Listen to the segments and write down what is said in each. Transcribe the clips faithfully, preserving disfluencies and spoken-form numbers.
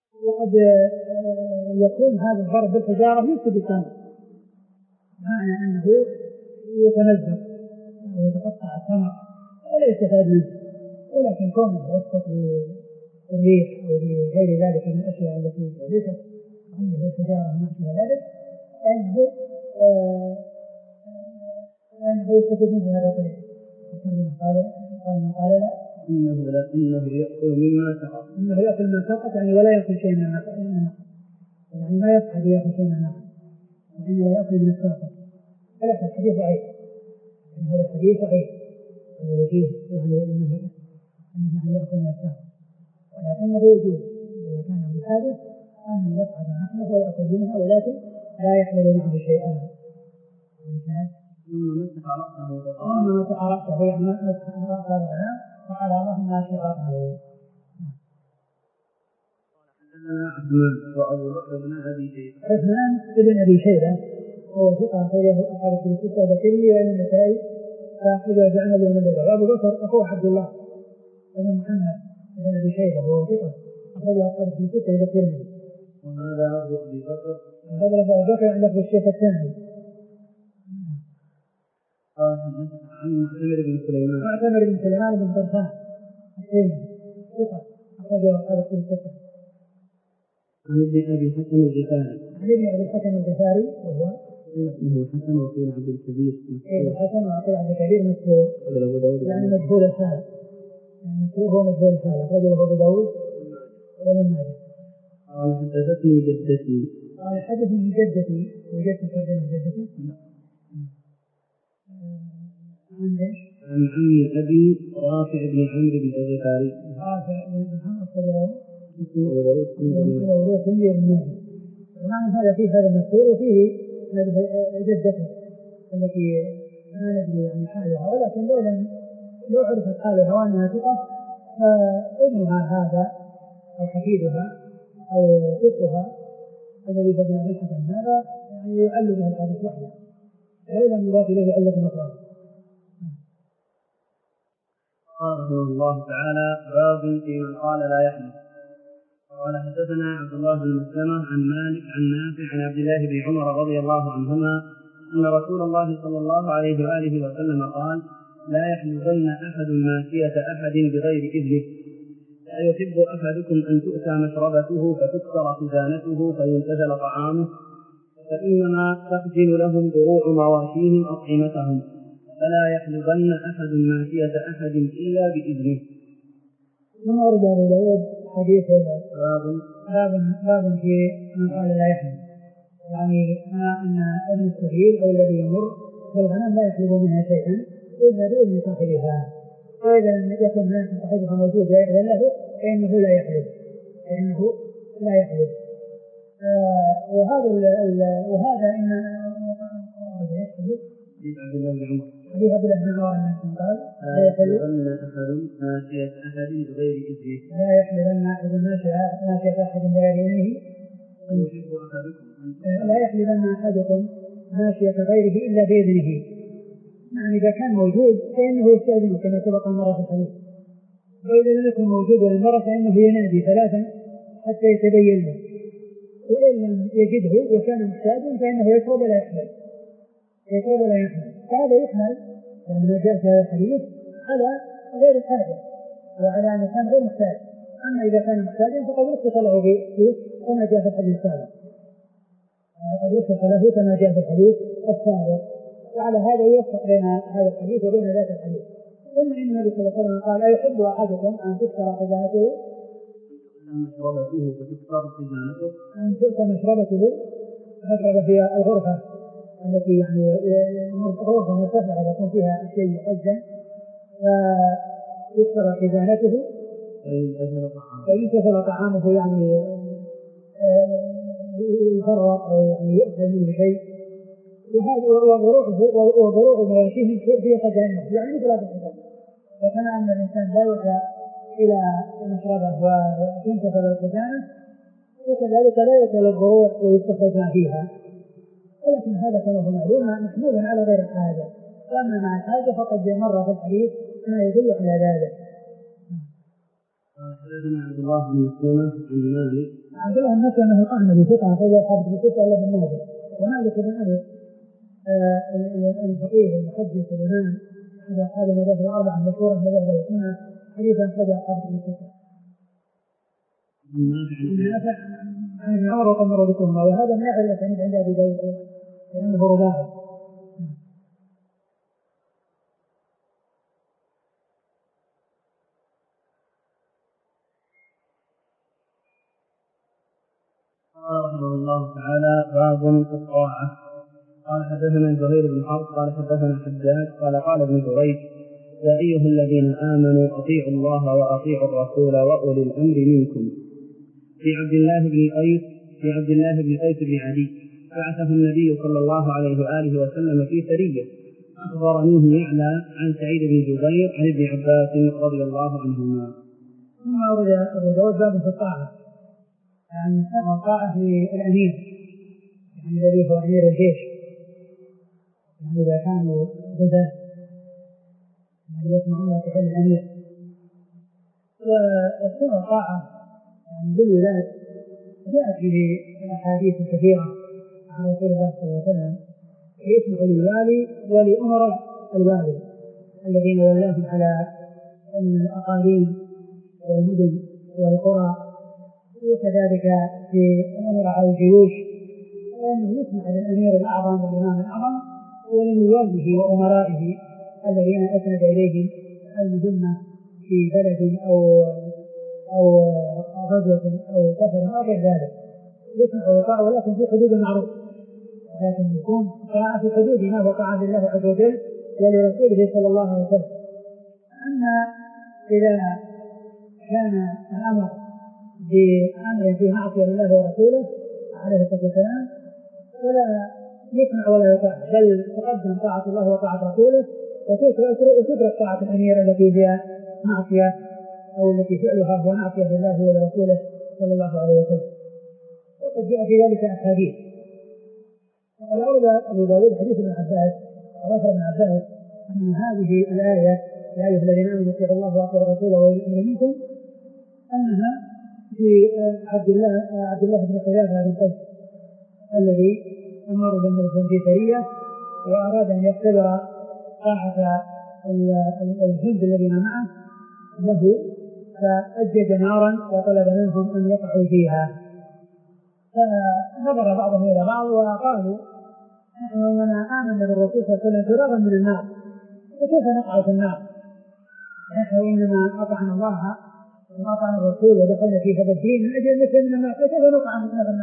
وقد يكون هذا الضرب بالحجارة يفسد التمر، معنى أنه يتمزق ويتقطع التمر ولا يستفاد منه، ولكن كونه يسقط للريح أو لغير ذلك من الأشياء التي ليست عنه بالحجارة وما أشبه ذلك فإنه فإنه يستفيد منه هذا الطريق. قال قال من قال لا إنه لا إنه يأكل مما سقط إنه يأكل مما سقط يعني ولا يأكل شيء من النخل، يعني ما يصعد يأكل شيء من النخل وإنما يأكل من الساقط. هذا الحديث ضعيف، يعني هذا الحديث ضعيف الذي فيه يعني أنه أنه يعني يأكل من الساقط، ولكنه يجوز إذا كان بحاجة أن يصعد النخلة ويأكل منها ولكن لا يحمل معه شيئا. ثم مسح رأسه ثم مسح رأسه يعني مسح رأسه الغلام فقال اللهم اشف رأسه. حدثنا عثمان وأبو بكر بن أبي شيبة. عثمان بن أبي شيبة هو ثقة أخرجه أصحاب الكتب الستة الترمذي وابن النسائي فأخرجه بعمل يوم الليلة. وأبو بكر أخوه عبد الله بن محمد بن أبي شيبة وهو ثقة أخرجه أصحاب الكتب الستة الترمذي. وهذا أبو أبي بكر هذا أبو بكر عند أبو الشيخ الثاني. قال عن معتمر بن سليمان معتمر بن سليمان بن طرخان التيمي ثقة أخرجه أصحاب الكتب الستة. عن ابن أبي حسن الغفاري عن ابن أبي حسن الغفاري وهو اسمه حسن وقيل عبد الكبير مسكور حسن وقيل عبد الكبير مسكور يعني مجهول الحال، يعني مسكور هو مجهول الحال أخرج له أبو داود وابن ماجه. قال حدثتني جدتي قال حدثني جدتي وجدت ترجمة جدتي عن ايش؟ عن عم أبي رافع بن عمرو بن الغفاري رافع بن عمرو أخرج له أبو داود وابن ماجه. ومعنى هذا فيه هذا المذكور وفيه هذه جدته التي ما ندري عن حالها، ولكن لو لم لو عرفت حالها وأنها ثقة فابنها هذا أو حفيدها أو طفلها الذي بدنا بالحكم هذا يعني يعل به الحديث وحده لو لم يضاف إليه علة أخرى. قال رحمه الله تعالى باب في من قال لا يحلف. قال حدثنا عبد الله بن مسلمة عن مالك عن نافع عن عبد الله بن عمر رضي الله عنهما أن رسول الله صلى الله عليه وآله وسلم قال لا يحلفن أحد ماشية أحد بغير إذنه لا يحب أحدكم أن تؤتى مشربته فتكسر خزانته فينتزل طعامه فإنما تخجل لهم ضروع مواشيهم أطعمتهم فلا يحلفن أحد ماشية أحد إلا بإذنه. ثم ورد أبو داود حديث باب باب باب في من قال لا يحلف، يعني أن ابن السبيل أو الذي يمر بالغنم لا يحلف منها شيئا إلا بإذن صاحبها، فإذا لم يكن هناك صاحبها موجود لا يأذن له فإنه لا يحلف فإنه لا يحلف. آه وهذا ال ال وهذا إن حديث عبد الله بن عمر حديث عبد الله بن عمر أنه قال لا يحلفن أحد ماشية أحد بغير إذنه لا يحلفن أحد ماشية أحد بغير إذنه يحب أحدكم لا يحلفن أحدكم ماشية غيره إلا بإذنه. يعني إذا كان موجود فإنه يستأذنه كما سبق المرة في الحديث، وإذا لم يكن موجود ولا مرة فإنه ينادي ثلاثا حتى يتبين له، وإن لم يجده وكان محتاجا فإنه يشرب ولا يحمل يشرب ولا يحمل. فهذا يحمل يعني ما جاء في هذا الحديث على غير الحاجة وعلى أن كان غير محتاج. أما إذا كان محتاجا فقد رخص له فيه كما جاء في الحديث السابق قد رخص له كما جاء في الحديث السابق. وعلى هذا يوفق بين هذا الحديث وبين ذات الحديث. ثم إن النبي صلى الله عليه وسلم قال أيحب أحدكم أن تكسر خزانته مشربته فتكسر خزانته أن تؤتى مشربته مشربة هي الغرفة التي يعني غرفة مرتفعة يكون فيها الشيء يخزن فتكسر خزانته فينتزل طعامه يعني يفرق أو يعني يؤخذ منه شيء. وهذا وضروع مواشيهم في خزائنه يعني مثل هذا الخزان. وكما أن الإنسان لا يؤتى إلى مشربه وتنتزل الخزانة وكذلك لا يؤتى للضروع ويستخرج ما فيها، ولكن هذا كما هو معلوم محمول على غير الحاجة، وأما مع الحاجة فقد مر في الحديث ما يدل على ذلك. حدثنا عبد الله بن مسلمة عن مالك عبد الله النصر أنه قام بفتحة فإذا خرج بفتحة إلا بالناجح. ومالك بن أنس الفقيه المحدث الإمام هذا أصحاب المذاهب الأربعة المشهورة في مذاهب السنة حديثا أخرج أصحاب الفتحة. النافع عن ابن عمر وقمر بكم، وهذا من أهل الأسانيد عند أبي داود أيضا لأنه رباعي. قال رحمه الله تعالى: باب الطاعة. قال حدثنا زهير بن حرب قال حدثنا حجاج قال قال ابن جريج: يا أيها الذين آمنوا أطيعوا الله وأطيعوا الرسول وأولي الأمر منكم. في عبد الله بن قيس في عبد الله بن قيس بن عدي بعثه النبي صلى الله عليه وآله وسلم في سرية، أخبرنيه يعلى عن سعيد بن جبير عن ابن عباس رضي الله عنهما. ثم أورد أبو داود باب في الطاعة، يعني الطاعة في الأمير، يعني الذي هو أمير الجيش، يعني إذا كانوا غزاة يعني يسمعون تحل الأمير. والسنة الطاعة يعني بالولاة جاءت به الأحاديث الكثيرة عن رسول الله صلى الله عليه وسلم يسمع للوالي ولأمراء الوالي الذين ولاهم على الأقاليم والمدن والقرى، وكذلك في الأمر على الجيوش، وأنه يسمع للأمير الأعظم والإمام الأعظم ولنوابه وأمرائه الذين أسند إليهم المهمة في بلد أو أو غزوة أو سفر أو غير ذلك، يسمع ويطاع ولكن في حدود المعروف، لكن يكون طاعة في حدود ما هو طاعة لله عز وجل ولرسوله صلى الله عليه وسلم. أما إذا كان الأمر بأمر في معصية لله ورسوله عليه الصلاة والسلام فلا يسمع ولا يطاع، بل تقدم طاعة الله وطاعة رسوله وتترك طاعة الأمير التي فيها معصية أو التي فعلها هو معصية لله ولرسوله صلى الله عليه وسلم. وقد جاء في ذلك أحاديث. وأورد أبو داود حديث ابن عباس أو أثر ابن عباس أن هذه الآية: يا أيها الذين آمنوا اطيعوا الله وأطيعوا الرسول وأولي الأمر منكم، أنها في عبد الله عبد الله بن حذافة بن قيس الذي أمر بالنبي في سرية وأراد أن يختبر طاعة الجند الذين معه له، فأجد نارا وطلب منهم أن يقعوا فيها. فنظر بعضهم إلى بعض وقالوا: نحن إننا آمنا بالرسول صلى الله عليه وسلم فرارا من النار، فكيف نقع في النار؟ نحن إنما أطعنا الله وأطعنا الرسول ودخلنا في هذا الدين من أجل نفسه من النار، فكيف نقع في النار؟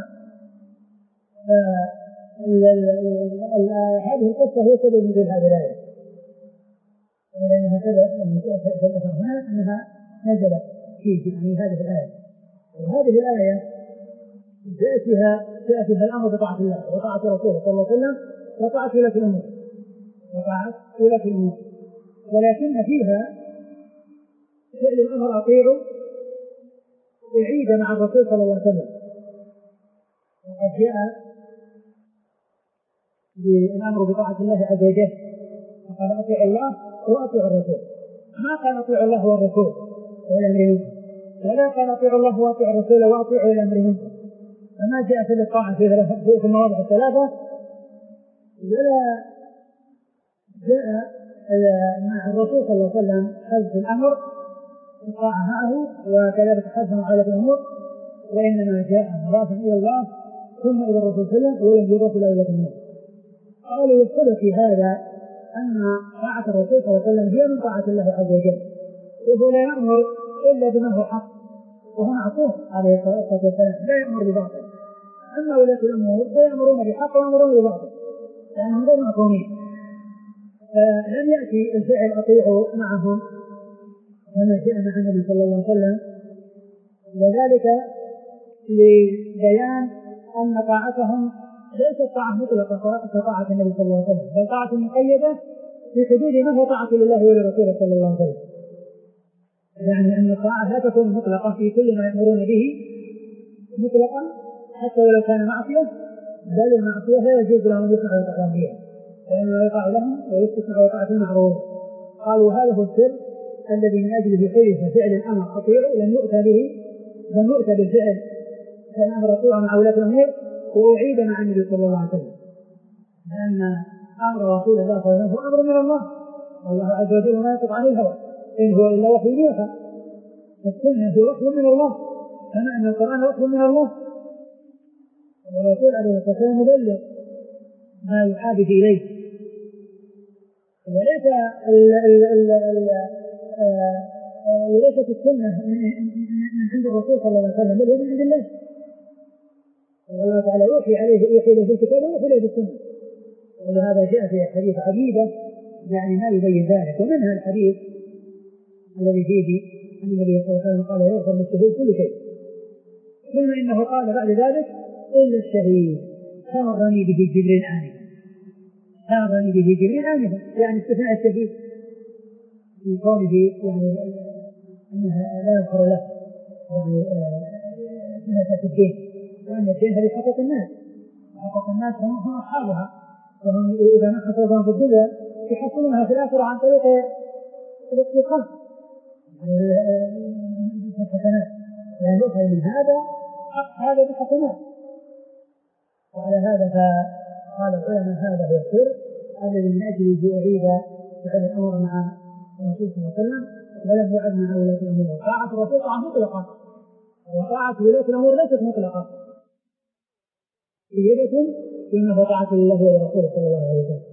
هذه القصة هي سبب نزول هذه الآية، لأنها سبب يعني سبب هنا أنها نزلت فيه يعني هذه الآية. وهذه الآية جاء فيها جاء فيها الأمر بطاعة الله وطاعة رسوله صلى الله عليه وسلم وطاعة ولاة الأمور وطاعة ولاة الأمور، ولكن فيها فعل الأمر أطيعوا بعيدا مع الرسول صلى الله عليه وسلم. وقد جاء بالأمر بطاعة الله عز وجل فقال: أطيعوا الله وأطيعوا الرسول، ما قال أطيعوا الله والرسول والأمر منكم، ولا قال أطيعوا الله وأطيعوا الرسول وأطيعوا الأمر منكم. فما جاء في الطاعة في المواضع الثلاثة، ولا جاء مع الرسول صلى الله عليه وسلم حذف الأمر الطاعة معه وكذلك حذف على الأمور، وإنما جاء مضافا إلى الله ثم إلى الرسول صلى الله عليه وسلم ولم يضاف إلى ولاة الأمور. قالوا والسبب في هذا أن طاعة الرسول صلى الله عليه وسلم هي من طاعة الله عز وجل، وهو لا يأمر إلا بما هو حق، وهو معصوم عليه الصلاة والسلام لا يأمر بباطل. أما ولاة الأمور فيأمرون بحق ويأمرون بباطل لأنهم غير معصومين. فلم يأتي الفعل أطيعوا معهم كما جاء مع النبي صلى الله عليه وسلم، وذلك لبيان أن طاعتهم ليست طاعة مطلقة كطاعة النبي صلى الله عليه وسلم، بل طاعة مقيدة في حدود ما هو طاعة لله ولرسوله صلى الله عليه وسلم. يعني أن الطاعة لا تكون مطلقة في كل ما يأمرون به مطلقا حتى ولو كان معصية، بل المعصية لا يجوز لهم أن يسمعوا ويطاعوا بها، وإنما يطاع لهم ويستسمع ويطاع المعروف. قالوا هذا هو السر الذي من أجله حدث فعل الأمر أطيعوا لم يؤتى به لم يؤتى بالفعل كان أمر رسول مع ولاة الأمور وأعيد مع النبي صلى الله عليه وسلم، لأن أمر رسول الله صلى الله عليه وسلم هو أمر من الله، والله عز وجل ما ينطق عن الهوى إن هو إلا وحي يوحى، فالسنة هي وحي من الله كما أن القرآن وحي من الله، والرسول عليه الصلاة والسلام مبلغ ما يحادث إليه، وليس ال ال ال ال وليست السنة من عند الرسول صلى الله عليه وسلم بل هي من عند الله، والله تعالى يوحي عليه يوحي له بالكتاب ويوحي له بالسنة، ولهذا جاء في حديث عديدة يعني ما يبين ذلك، ومنها الحديث الذي فيه أن النبي صلى الله عليه وسلم قال يغفر للشهيد كل شيء، ثم إنه قال بعد ذلك إلا الشهيد فمرني به جبريل آنفا، فمرني به جبريل آنفا، يعني استثناء الشهيد في قوله يعني أنها لا يغفر له يعني سنة الدين، وأن الدين هذه حقوق الناس، حقوق الناس هم أصحابها، وهم إذا ما حصلوا في الدنيا يحصلونها في الآخرة عن طريق الاقتصاد يعني الحسنات، يعني يؤخذ من هذا هذا بحسنات. وعلى هذا فقال العلماء هذا هو السر الذي من أجله أعيد فعل الأمر مع الرسول صلى الله عليه وسلم ولم يعد مع ولاة الأمور. طاعة الرسول طاعة مطلقة، وطاعة ولاة الأمور ليست مطلقة، زيادة فيما طاعة لله ولرسوله صلى الله عليه وسلم.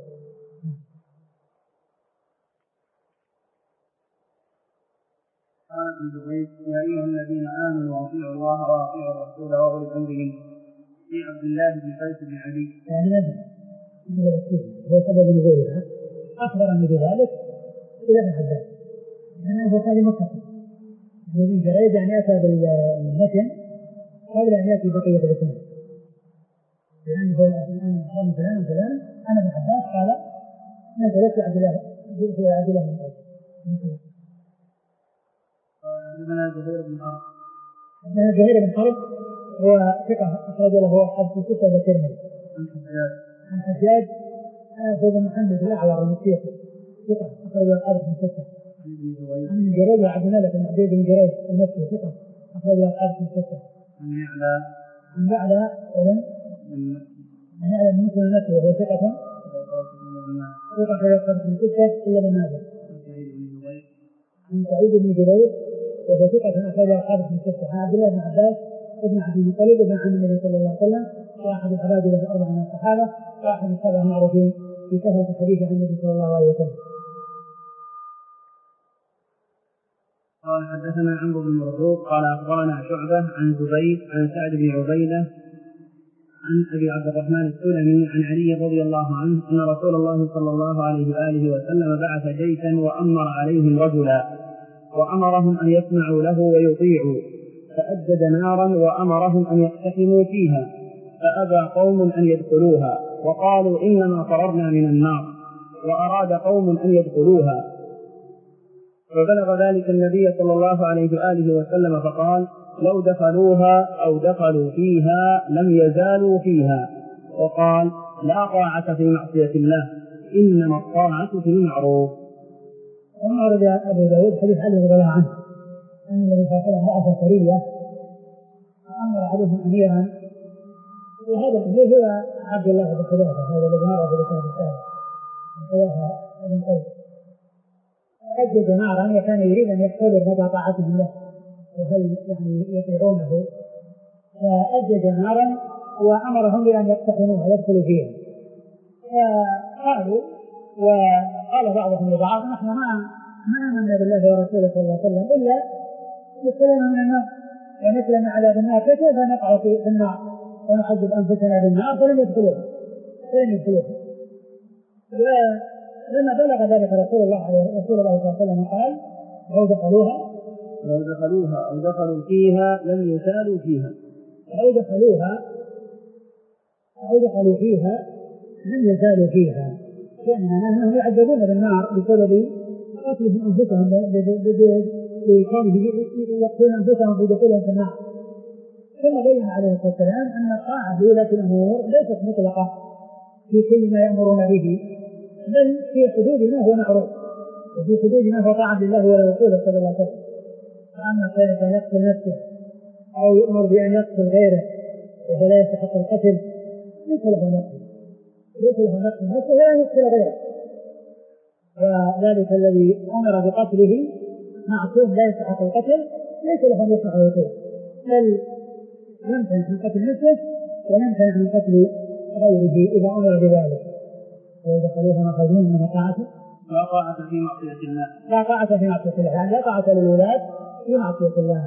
قال ابن جريج يا أيها الذين آمنوا أطيعوا الله وأطيعوا الرسول وأولي الأمر منكم، في عبد الله بن قيس بن علي يعني هو سبب نزولها أخبرني بذلك إلى ابن عباس، يعني هو هذه متصل ابن جريج يعني أتى بالمتن قبل أن يأتي بقية الإسناد، لأنه قال فلان وفلان أنا ابن عباس قال نزلت في عبد الله في عبد الله بن قيس. حدثنا زهير بن حرب حدثنا زهير بن حرب هو ثقة أخرج له أصحاب الستة الترمذي. عن حجاج عن حجاج هو محمد الأعور المسيحي ثقة أخرج له أصحاب الستة. عن ابن جريج وعبد الملك بن عبيد بن جريج المكي ثقة أخرج له أصحاب الستة. عن يعلى عن يعلى عن يعلى بن مسلم المكي وهو ثقة ثقة أخرج له أصحاب الستة إلا ابن ماجه. عن سعيد بن جبير وهو ثقة أخرج له أصحاب الستة. عن عبد الله بن عباس ابن عبد المطلب ابن عم النبي صلى الله عليه وسلم واحد العباد له الأربعة من الصحابة واحد السبعة المعروفين في كثرة الحديث عن النبي صلى الله عليه وسلم. قال حدثنا عمرو بن مرزوق قال أخبرنا شعبة عن زبير عن سعد بن عبيدة عن أبي عبد الرحمن السلمي عن علي رضي الله عنه أن رسول الله صلى الله عليه وآله وسلم بعث جيشا وأمر عليهم رجلا وأمرهم أن يسمعوا له ويطيعوا، فأجد نارا وأمرهم أن يقتحموا فيها، فأبى قوم أن يدخلوها وقالوا إنما فررنا من النار، وأراد قوم أن يدخلوها، فبلغ ذلك النبي صلى الله عليه وآله وسلم فقال لو دخلوها أو دخلوا فيها لم يزالوا فيها، وقال لا طاعة في معصية الله إنما الطاعة في المعروف. وأورد أبو داود حديث علي رضي الله عنه أن النبي صلى الله عليه وسلم بعث سرية وأمر عليهم أميرا، وهذا الأمير هو عبد الله بن حذافة هذا الذي مر في لسان السابق حذافة بن قيس، أجد نارا وكان يريد أن يختبر مدى طاعته له وهل يعني يطيعونه، فأجد نارا وأمرهم بأن يقتحموها يدخلوا فيها، فقالوا وقال بعضهم لبعض نحن ما ما آمنا بالله ورسوله صلى الله عليه وسلم إلا نسلم من النار ونسلم على النار، فكيف نقع في النار ونعذب أنفسنا بالنار فلم يدخلوها فلم يدخلوها. ولما بلغ ذلك رسول الله رسول الله صلى الله عليه وسلم قال لو دخلوها لو دخلوها أو دخلوا فيها لم يزالوا فيها لو دخلوها أو دخلوا فيها لم يزالوا فيها، يعني أنهم يعذبون بالنار بسبب قتلهم أنفسهم بكونه يقتلون أنفسهم في دخولهم في النار. ثم بين عليه الصلاة والسلام أن الطاعة لولاة الأمور ليست مطلقة في كل ما يأمرون به، بل في حدود ما هو معروف وفي حدود ما هو طاعة لله ورسوله صلى الله عليه وسلم. فأما كان يقتل نفسه أو يؤمر بأن يقتل غيره وهو لا يستحق القتل ليس له نقل ليس له نقل نفسه ولا يقتل غيره. وذلك الذي أمر بقتله معصوم لا يستحق القتل ليس له أن يصنع ويطيع، بل يمتنع من قتل نفسه ويمتنع من قتل غيره إذا أمر بذلك. ويدخلوها مخرجون من طاعته لا طاعة في معصية الله لا طاعة في معصية الله، يعني لا طاعة للولاة في معصية الله.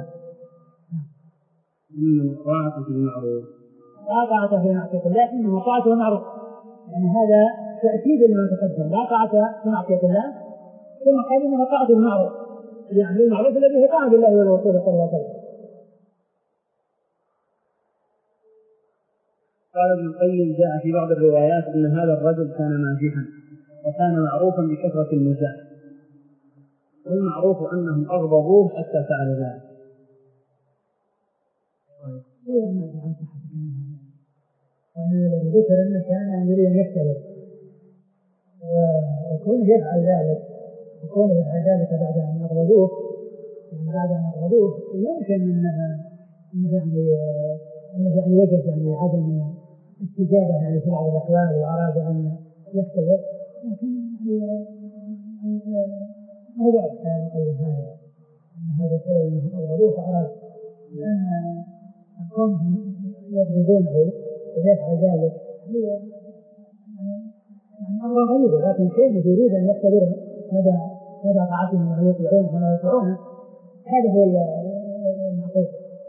إنما الطاعة في المعروف لا طاعة في معصية الله إنما طاعة في المعروف، يعني هذا تأكيد لما تقدم. لا طاعة في معصية الله ثم قال إنما طاعة في المعروف، يعني المعروف الذي هو طاعة لله والرسول صلى الله عليه وسلم. قال ابن القيم جاء في بعض الروايات أن هذا الرجل كان مازحا وكان معروفا بكثرة المزاح، والمعروف أنهم أغضبوه حتى فعل ذلك. وإن الذي ذكر أنه كان يريد أن يختلف وكونه يفعل ذلك وكونه يفعل ذلك بعد أن أغضبوه، يعني بعد أن أغضبوه يمكن أنه يعني أنه يعني وجد يعني عدم استجابة يعني في بعض الأحوال وأراد أن يختلف، لكن يعني هو واضح كلام القيم هذا أن هذا سبب أنهم أغضبوه فأراد لأن كونهم يغضبونه ويفعل ذلك هي يعني أمر غريب، لكن كيف يريد أن يختبر مدى مدى طاعتهم وما يطيعونه وما يطيعونه، هذا هو المعقول.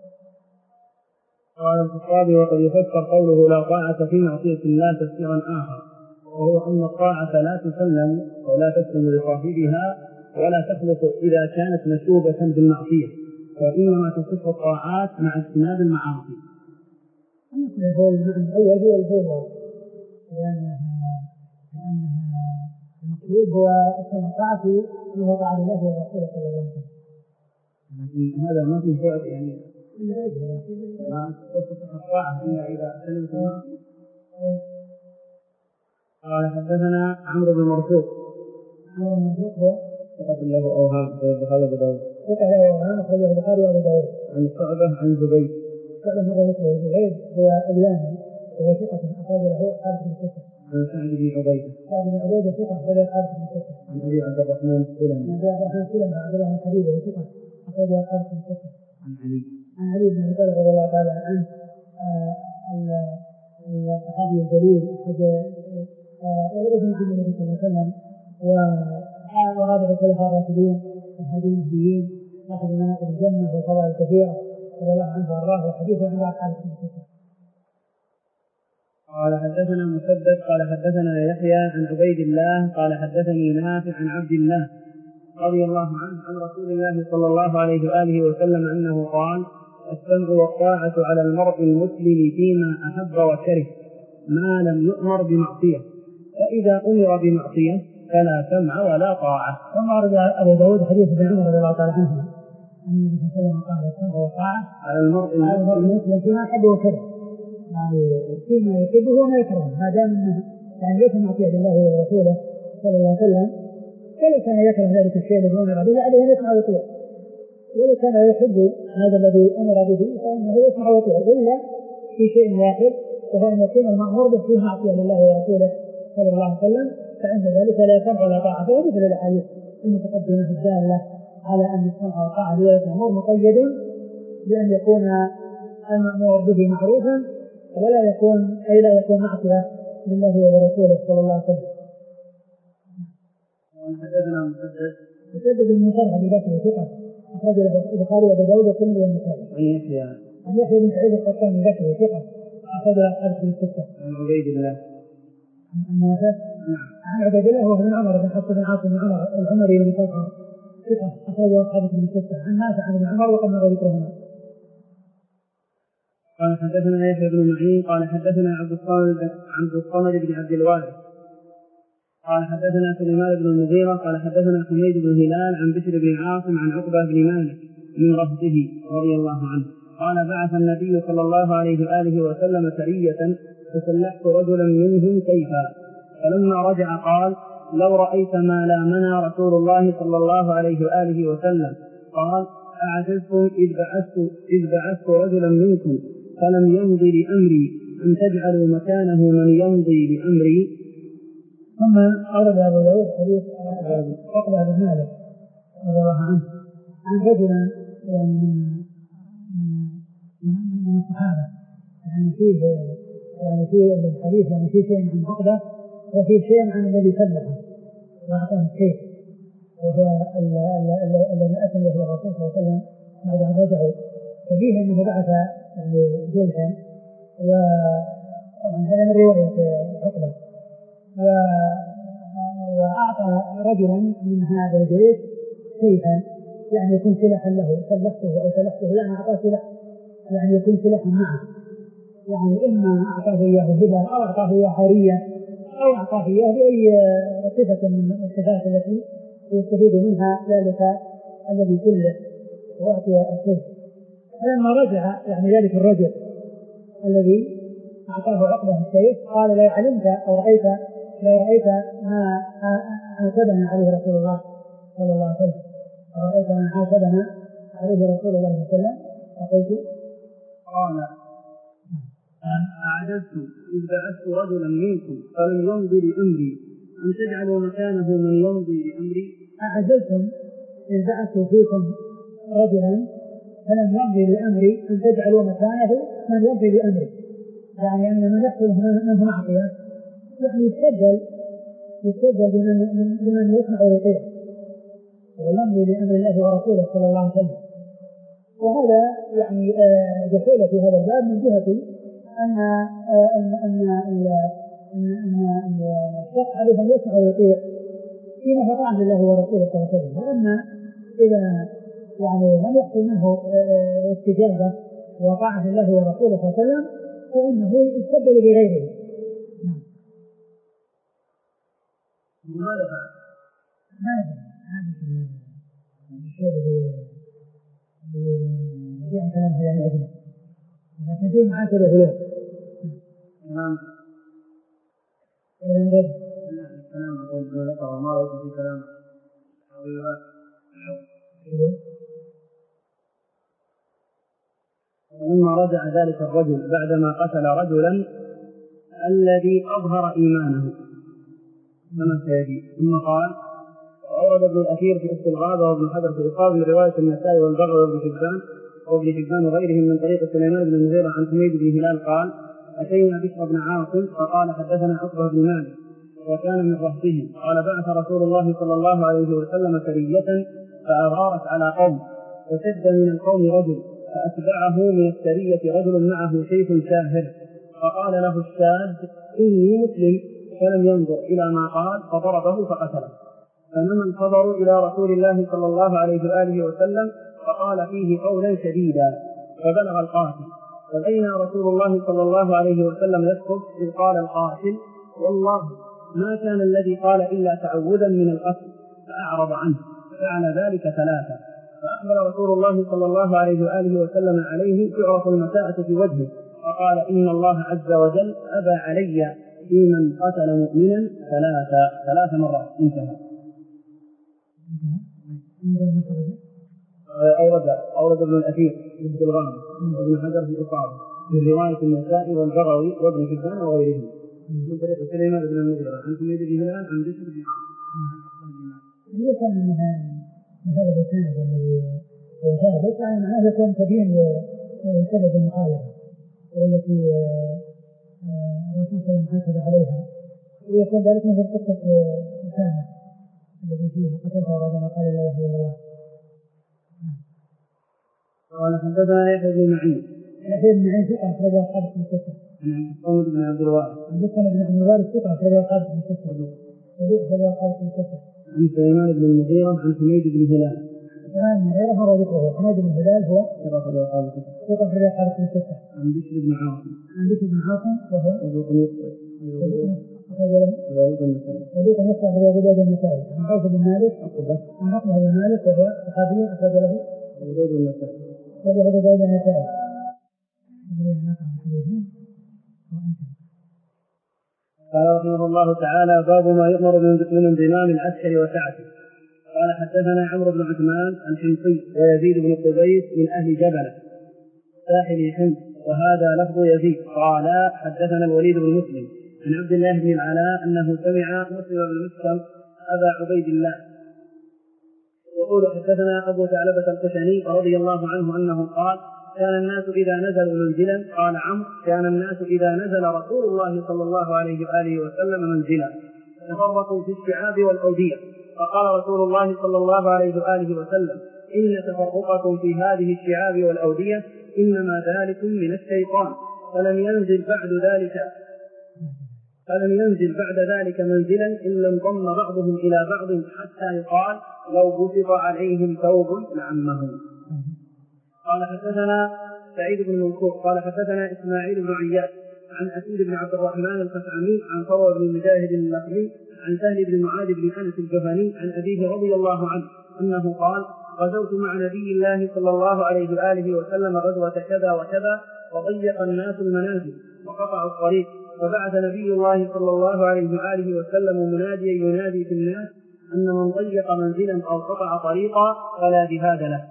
قال الخطابي وقد يفسر قوله لا طاعة في معصية الله تفسيرا آخر، وهو أن الطاعة لا تسلم ولا تسلم لصاحبها ولا تخلص إذا كانت مشوبة بالمعصية، وإنما تصح الطاعات مع اجتناب المعاصي. هو المعنى الأول هو الهو لأنها المقصود هو الطاعة في هو طاعة الله ورسوله صلى الله عليه وسلم. لكن هذا ما في بعد يعني ما تصح الطاعة إلا إذا سلمت المعصية. قال حدثنا عمرو بن مرزوق. عمرو بن مرزوق هو ثقة له أوهام في البخاري وأبو داود. ثقة له أوهام أخرجه البخاري وأبو داود. عن شعبة عن زبيد. شعبة مرة ذكره زبيد هو اليامي وهو ثقة أخرج له خالد بن ستة. عن سعد بن عبيدة. سعد بن عبيدة ثقة أخرج له خالد بن ستة. عن أبي عبد الرحمن السلمي. عن أبي عبد الرحمن السلمي عن عبد الله بن حبيب وهو ثقة أخرج له خالد بن ستة. عن علي. عن علي بن أبي طالب رضي الله تعالى عنه الصحابي الجليل ابن النبي صلى الله عليه وسلم ورابع الخلفاء الراشدين الهادي المهديين صاحب مناقب الجنة والفضائل الكثيرة رضي الله عنه وارضاه وحديثه عند أصحاب السنة. قال حدثنا مسدد قال حدثنا يحيى عن عبيد الله قال حدثني نافع عن عبد الله رضي الله عنه عن رسول الله صلى الله عليه وآله وسلم أنه قال: السمع والطاعة على المرء المسلم فيما أحب وكره ما لم يؤمر بمعصية، فإذا أمر بمعصية فلا سمع ولا طاعة. ثم أرد أبو داود حديث ابن عمر رضي الله تعالى عنه أن النبي صلى الله عليه وسلم قال: السمع والطاعة على المرء المسلم فيما أحب وكره، يعني فيما يحبه وما يكرهه، ما دام أنه يعني ليس معصية لله ورسوله صلى الله عليه وسلم، فلو كان يكره ذلك الشيء الذي أمر به عليه أن يسمع ويطيع، ولو كان يحب هذا الذي أمر به فإنه يسمع ويطيع، إلا في شيء واحد وهو أن يكون المأمور به فيه معصية لله ورسوله صلى الله عليه وسلم، فعند ذلك لا سمع ولا طاعة. فهو مثل الأحاديث المتقدمة الدالة على أن السمع والطاعة لولاة الأمور مقيد بأن يكون المأمور به معروفا ولا يكون أي لا يكون معصية لله ورسوله صلى الله عليه وسلم. حدثنا مسدد مسدد بن مصرح البصري ثقة أخرج له البخاري وأبو داود والترمذي والنسائي. عن يحيى عن يحيى بن سعيد القطان البصري ثقة أخرج له أصحاب الستة. عن عبيد الله عن نافع عن عبيد الله وهو بن عمر بن حفص بن عاصم بن عمر العمري المطهر ثقة أخرج له أصحاب الستة. عن نافع عن ابن عمر وقد مر ذكرهما. قال حدثنا يحيى بن معين قال حدثنا عبد الصمد عبد الصمد بن عبد الوارث قال حدثنا سليمان بن المغيرة قال حدثنا حميد بن هلال عن بشر بن عاصم عن عقبة بن مالك من رهطه رضي الله عنه قال: بعث النبي صلى الله عليه وآله وسلم سرية فسلحت رجلا منهم سيفا، فلما رجع قال: لو رأيت ما لامنا رسول الله صلى الله عليه وآله وسلم. قال: أعجزتم إذ بعثت إذ بعثت رجلا منكم فلم يمضي لأمري أن تجعلوا مكانه من يمضي لأمري. ثم أورد أبو داود حديث عقبة بن مالك رضي الله عنه عن رجل يعني من من من الصحابة، يعني فيه يعني فيه الحديث يعني فيه شيء عن عقبة وفيه شيء عن الذي سلحه وأعطاه السيف، وهو الذي أتى به الرسول صلى الله عليه وسلم بعد أن رجعوا، ففيه أنه بعث يعني جيشا، وطبعا هذا من رواية عقبة، وأعطى رجلا من هذا الجيش سيفا يعني يكون سلاحا له، سلحته أو سلحته يعني أعطاه سلاح يعني يكون سلاحا معه، يعني إما أعطاه إياه هبة أو أعطاه إياه حرية أو أعطاه إياه بأي صفة من الصفات التي يستفيد منها ذلك الذي سلح وأعطي السيف. فلما رجع يعني ذلك الرجل الذي أعطاه عقبة السيف قال: لو علمت أو رأيت لو رأيت ما عاتبنا عليه رسول الله صلى الله عليه وسلم لو رأيت ما عاتبنا عليه رسول الله صلى الله عليه وسلم فقلت. قال: أعجزت إذ بعثت رجلا منكم فلم يمضي لأمري أن تجعلوا مكانه من يمضي لأمري. أعجزتم إذ بعثت فيكم رجلا فلم يمضي لأمري أن تجعلوا مكانه من يمضي لأمري، يعني أن من يحصل منه معصية يعني يستبدل يستبدل بمن, بمن يسمع ويطيع ويمضي لأمر الله ورسوله صلى الله عليه وسلم. وهذا يعني دخول في هذا الباب من جهة أن أن أن أن الشخص عليه أن يسمع ويطيع فيما فطعه الله ورسوله صلى الله عليه وسلم، وأما إذا يعني لم يحصل منه استجابة وطاعة الله ورسوله صلى الله عليه وسلم فإنه يستبدل بغيره. ماذا فعل؟ هذا هذا الشيء الذي يعني كلام هذا الأجنبي، لكن فيه معاشر الغلو. نعم. كلام غير. لا الكلام يقول ما ذكر وما رأيت في كلام حضيرات. ولما رجع ذلك الرجل بعدما قتل رجلا الذي أظهر إيمانه كما سيجي، ثم قال: وأورد ابن الأثير في استلغاب وابن حجر في إصابة من رواية النسائي والبغوي وابن حبان وابن حبان وغيرهم من طريق سليمان بن المغيرة عن حميد بن هلال قال: أتينا بشر بن عاصم فقال: حدثنا عقبة بن مالك وكان من رهطهم قال: بعث رسول الله صلى الله عليه وسلم سرية فأغارت على قوم فشد من القوم رجل فأتبعه من السرية رجل معه سيف شاهر فقال له الشاد: إني مسلم، فلم ينظر إلى ما قال فضربه فقتله. فنمى الخبر إلى رسول الله صلى الله عليه وآله وسلم فقال فيه قولا شديدا فبلغ القاتل، فبين رسول الله صلى الله عليه وسلم يسقط إذ قال القاتل: والله ما كان الذي قال إلا تعوذا من القتل، فأعرض عنه ففعل ذلك ثلاثة. فأخبر رسول الله صلى الله عليه وآله وسلم عليه تعرف المساءة في وجهه فقال: إن الله عز وجل أبى علي في من قتل مؤمنا ثلاثة ثلاث مرات. انتهى. أورد أورد ابن الأثير في البلغام وابن حجر في الإصابة من رواية النسائي والبغوي وابن حبان وغيرهم من طريق سليمان بن المغيرة عن حميد بن هلال عن بشر بن عاصم. إذا كان من هذا الإسناد الذي هو ثابت يعني معناه يكون تبين سبب المخالفة والتي الرسول صلى الله عليه وسلم عليها، ويكون ذلك مثل قصة أسامة الذي فيه قتلته بعدما قال لا إله إلا الله. قال: حدثنا يحيى بن معين. يحيى بن معين ثقة أخرج أصحاب في الستة. عن محمد بن عبد الوارث. عن محمد بن عبد الوارث ثقة أخرج أصحاب في الستة. صدوق أخرج أصحاب في الستة. عن سليمان بن المغيرة عن حميد بن هلال. سليمان بن المغيرة هو ذكره. حميد بن هلال هو ثقة أخرج أصحاب في الستة. ثقة أخرج أصحاب في الستة. عن بشر بن عاصم. عن بشر بن عاصم وهو صدوق يخطئ. أخرج له داود النسائي. صدوق يخطئ أخرج أبو داود النسائي. عن عوف بن مالك عقبة. عن عقبة بن مالك وهو صحابي أخرج له أبو داود النسائي. أخرج أبو داود النسائي. قال رحمه الله تعالى: باب ما يؤمر من انضمام العسكر وسعته. قال: حدثنا عمرو بن عثمان الحمصي ويزيد بن قبيس من أهل جبلة ساحل حمص وهذا لفظ يزيد. قال حدثنا الوليد بن مسلم عن عبد الله بن العلاء أنه سمع مسلم بن مسكم أبا عبيد الله يقول حدثنا أبو ثعلبة الخشني رضي الله عنه أنه قال كان الناس إذا نزلوا منزلا. قال عمرو كان الناس إذا نزل رسول الله صلى الله عليه وآله وسلم منزلا تفرقوا في الشعاب والأودية. فقال رسول الله صلى الله عليه وآله وسلم إن تفرقكم في هذه الشعاب والأودية إنما ذلك من الشيطان. فلم ينزل بعد ذلك فلم ينزل بعد ذلك منزلا إلا انضم بعضهم إلى بعض حتى يقال لو بسط عليهم ثوب لعمهم. قال حدثنا سعيد بن منصور قال حدثنا إسماعيل بن عياش عن أسيد بن عبد الرحمن الخثعمي عن فروة بن مجاهد اللخمي عن سهل بن معاذ بن أنس الجهني عن أبيه رضي الله عنه أنه قال غزوت مع نبي الله صلى الله عليه وآله وسلم غزوة كذا وكذا وضيق الناس المنازل وقطعوا الطريق فبعث نبي الله صلى الله عليه وآله وسلم مناديا ينادي في الناس أن من ضيق منزلا أو قطع طريقا فلا جهاد له.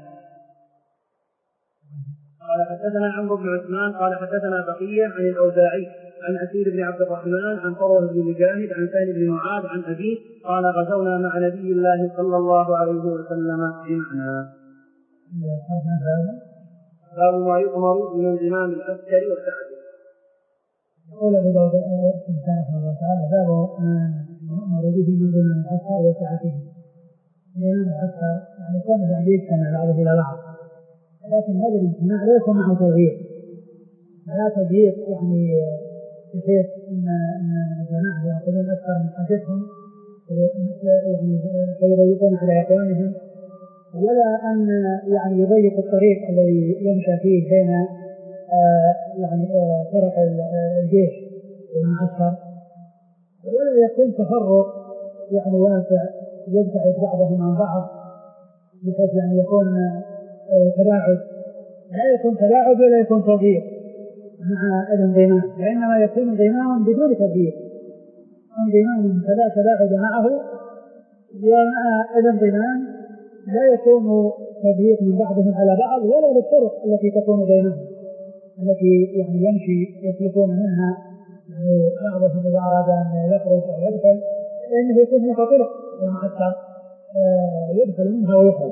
قال حدثنا عمرو بن عثمان قال حدثنا بقية عن الأوزاعي عن أسير بن عبد الرحمن عن فروة بن مجاهد عن سهل بن معاذ عن أبيه قال غزونا مع نبي الله صلى الله عليه وسلم بمعنى باب ما يؤمر من الإمام العسكري وسعده. يقول أبو داود رحمه الله تعالى باب ما يؤمر به من الإمام العسكري وسعته. الإمام العسكري يعني كون بعد يجتمع بعضه إلى بعض لكن هذا الاجتماع لا يكون معه تضييق لا تضييق يعني بحيث ان ان الجماعه ياخذون اكثر من حاجتهم يعني فيضيقون على اخوانهم ولا ان يعني يضيق الطريق الذي يمشى فيه بين آه يعني آه فرق الجيش والمعسكر ولا يكون تفرق يعني واسع يبتعد بعضهم عن بعض بحيث يعني يكون تباعد لا يكون تباعد ولا يكون تضييق مع الانضمام وإنما يكون انضمام بدون تضييق انضمام فلا تباعد معه ومع الانضمام لا يكون تضييق من بعضهم على بعض ولا بالطرق التي تكون بينهم التي يعني يمشي يسلكون منها يعني بعضهم إذا أراد أن يخرج أو يدخل لأنه يكون هناك طرق معسكر يدخل منها ويخرج.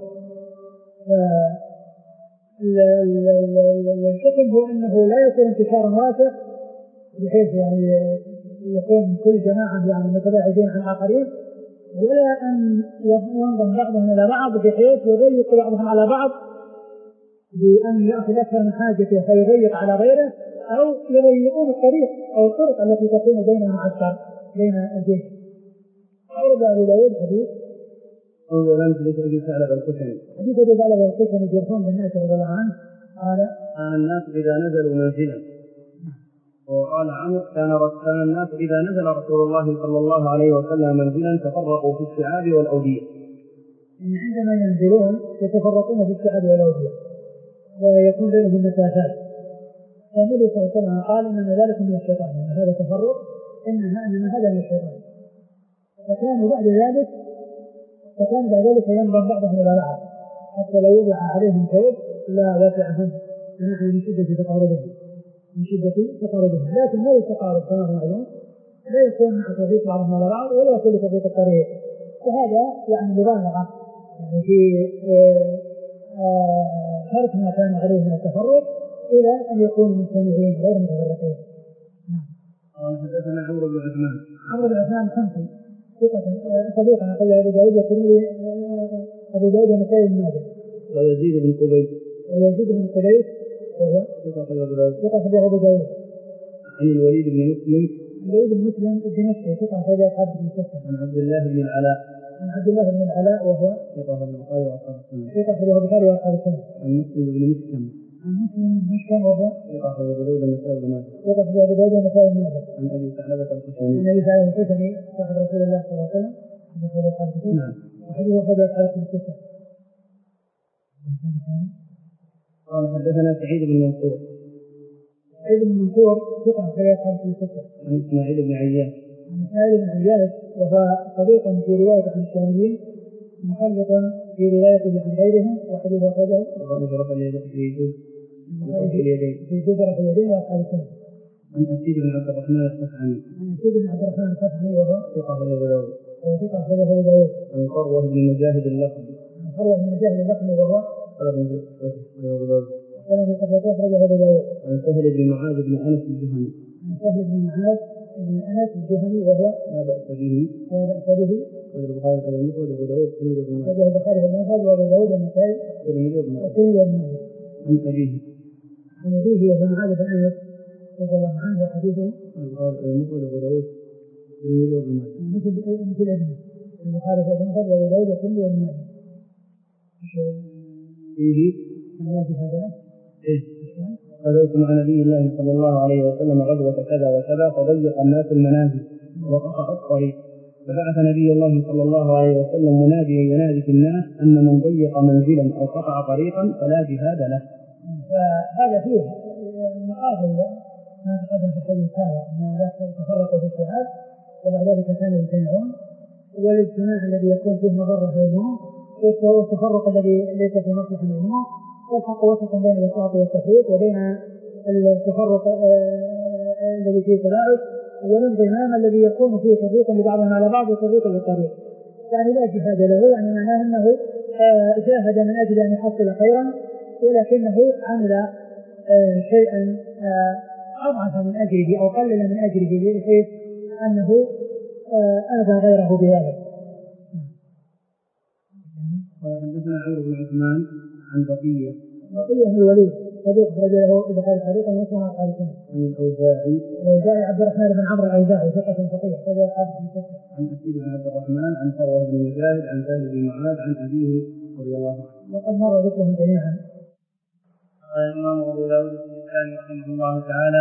الحكم هو أنه لا يكون انتشار واسع بحيث يعني يكون كل جماعة يعني متباعدين عن آخرين ولا أن ينضم بعضهم إلى بعض بحيث يضيق بعضهم على بعض بأن يأخذ أكثر من حاجته فيضيق على غيره أو يضيقون الطريق أو الطرق التي تكون بين المعسكر بين الجيش. أورد أبو داود حديث أولا حديث أبي ثعلبة الخشني حديث أبي ثعلبة الخشني جرثوم بن ناشر رضي الله عنه قال كان الناس إذا نزلوا منزلا وقال عمرو كان الناس إذا نزل رسول الله صلى الله عليه وسلم منزلا تفرقوا في الشعاب والأودية. يعني عندما ينزلون يتفرقون في الشعاب والأودية ويكون بينهم مسافات. النبي صلى الله عليه وسلم قال إنما ذلك من الشيطان يعني هذا تفرق إنما إنما هذا من الشيطان. فكانوا بعد ذلك فكان بعد ذلك ينضم بعضهم إلى بعض حتى لو وضع عليهم ثوب لا واسعهم بمعنى من شدة تقاربهم من شدة تقاربهم لكن هذا التقارب كما هو معلوم لا يكون مع تضييق بعضهم على بعض ولا يكون لتضييق الطريق وهذا يعني مبالغة يعني في ترك ما كانوا عليه من التفرق إلى أن يكونوا مجتمعين غير متفرقين. قال حدثنا عمرو بن عثمان عمرو بن عثمان الخمسي صديقنا قال أبو داود والترمذي أبو داود والنسائي بن ماجه ويزيد بن قبيس ويزيد بن قبيس وهو ثقة أبو داود ثقة أبو داود عن الوليد بن مسلم الوليد بن مسلم الدمشقي ثقة أخرج أصحاب بن سته عن عبد الله بن العلاء عن عبد الله بن العلاء وهو ثقة البخاري وأصحاب السنة ثقة أخرج البخاري وأصحاب السنة عن مسلم بن مسكم عن مسلم بن مسكم وهو ثقة أخرج أبو داود والنسائي بن ماجه ثقة أخرج أبو داود والنسائي بن ماجه عن أبي ثعلبة الخشني عن أبي ثعلبة الخشني صاحب رسول الله صلى الله عليه وسلم حديث أخرج أصحاب السنة نعم وحديث أخرج أصحاب السنة. قال حدثنا سعيد بن منصور سعيد بن منصور ثقة أخرج أصحاب السنة عن إسماعيل بن عياش عن إسماعيل بن عياش وهو صدوق في رواية عن الشاميين مخلط في روايته عن غيرهم وحديث أخرجه وقال رفع اليدين في اليدين في جبرة في اليدين وأصحاب السنة. عن أسيد بن عبد الرحمن الخثعمي عن أسيد بن عبد الرحمن الخثعمي وهو ثقة أخرجه أبو داود. وثقة أخرجه أبو داود. عن فروة بن مجاهد اللقبي. عن فروة بن مجاهد اللقبي وهو أخرجه أبو داود. أخرجه أبو داود. عن سهل بن معاذ بن أنس الجهني. عن سهل بن معاذ بن أنس الجهني وهو لا بأس به. لا بأس به. أخرجه البخاري في المفرد وأبو داود والترمذي وابن ماجه. أخرجه البخاري في المفرد وأبو داود والنسائي والترمذي وابن ماجه. عن أبيه. عن أبيه وهو معاذ بن أنس رضي الله عنه وحديثه البخاري في المفرد وأبو داود والترمذي وابن ماجه. مثل مثل ابنه البخاري في المفرد وأبو داود والترمذي وابن ماجه. فيه عن يأتي هذا إيه غزوت مع نبي الله صلى الله عليه وسلم غزوة كذا وكذا فضيق الناس المنازل وقطع الطريق فبعث نبي الله صلى الله عليه وسلم مناديا ينادي في الناس أن من ضيق منزلا أو قطع طريقا فلا جهاد له. فهذا فيه مقابل ما تقدم في الحديث السابق أن لا تفرقوا في الشهاد وبعد ذلك كانوا يجتمعون والاجتماع الذي يكون فيه مضرة للمؤمن والتفرق الذي ليس في مصلحة للمؤمن والحق وسط بين الإفراط والتفريط وبين التفرق الذي فيه تباعد والانضمام الذي يكون فيه تفريق لبعضهم على بعض وتفريق للطريق. يعني لا جهاد له يعني معناه أنه جاهد من أجل أن يحصل خيرا ولكنه عمل شيئا أضعف من أجره أو قلل من أجره بحيث أنه أذى غيره بذلك. وحدثنا عمرو بن عثمان عن بقية بقية من الوليد صديق أخرج له البخاري تعليقا ومسلم أصحاب السنة. عن الأوزاعي الأوزاعي عبد الرحمن بن عمرو الأوزاعي ثقة فقيه أخرج أصحاب السنة. عن أسيد بن عبد الرحمن عن فروة بن مجاهد عن سهل بن معاذ عن أبيه رضي الله عنه. وقد مر ذكرهم جميعا. قال الإمام أبو داود السجستاني رحمه الله تعالى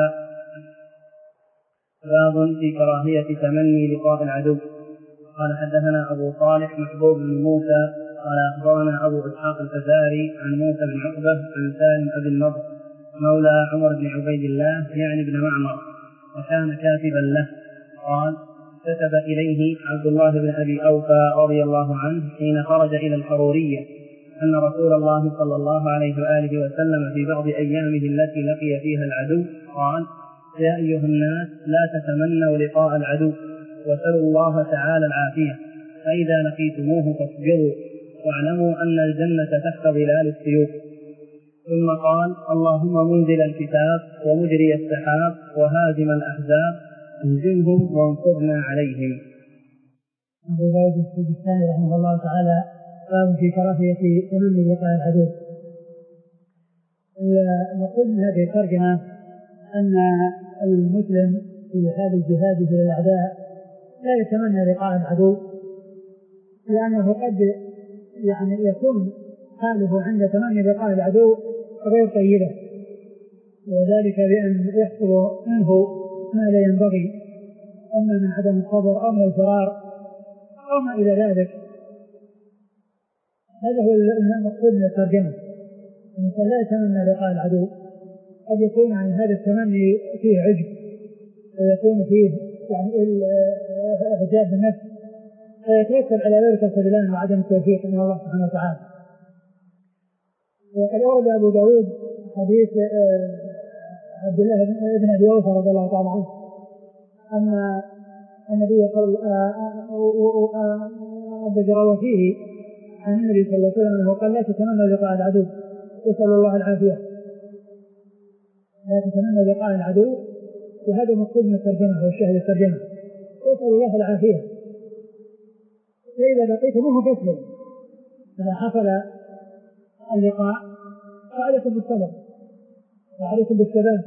باب في كراهية تمني لقاء العدو. قال حدثنا أبو صالح محبوب بن موسى قال أخبرنا أبو إسحاق الفزاري عن موسى بن عقبة عن سالم أبي النضر مولى عمر بن عبيد الله يعني بن معمر وكان كاتبا له قال كتب إليه عبد الله بن أبي أوفى رضي الله عنه حين خرج إلى الحرورية أن رسول الله صلى الله عليه وآله وسلم في بعض أيامه التي لقي فيها العدو قال يا أيها الناس لا تتمنوا لقاء العدو وسلوا الله تعالى العافية فإذا لقيتموه فاصبروا واعلموا أن الجنة تحت ظلال السيوف. ثم قال اللهم منزل الكتاب ومجري السحاب وهازم الأحزاب انزلهم وانصرنا عليهم. أبو داود السجستاني رحمه الله تعالى باب في كراهية تمني لقاء العدو. نقول من هذه الترجمة أن المسلم في حال جهاده للأعداء لا يتمنى لقاء العدو لأنه قد يعني يكون حاله عند تمني لقاء العدو غير طيبة وذلك بأن يحصل منه ما لا ينبغي أما من عدم الصبر أو من الفرار أو ما إلى ذلك. هذا هو المقصود من الترجمة. الإنسان لا يتمنى لقاء العدو قد يكون عن هذا التمني فيه عجب ويكون فيه يعني إعجاب بالنفس فيتوكل على ذلك الخذلان وعدم التوفيق من الله سبحانه وتعالى. وقد أورد أبو داود حديث عبد الله بن أبي أوفى رضي الله تعالى عنه أن النبي صلى الله عليه وسلم فيه عن النبي صلى الله عليه وسلم أنه قال لا تتمنى لقاء العدو واسأل الله العافية. لا تتمنى لقاء العدو وهذا مقصود من الترجمة والشاهد الترجمة واسأل الله العافية فإذا لقيتموه فاسلوا. إذا حصل اللقاء فعليكم بالصبر وعليكم بالثبات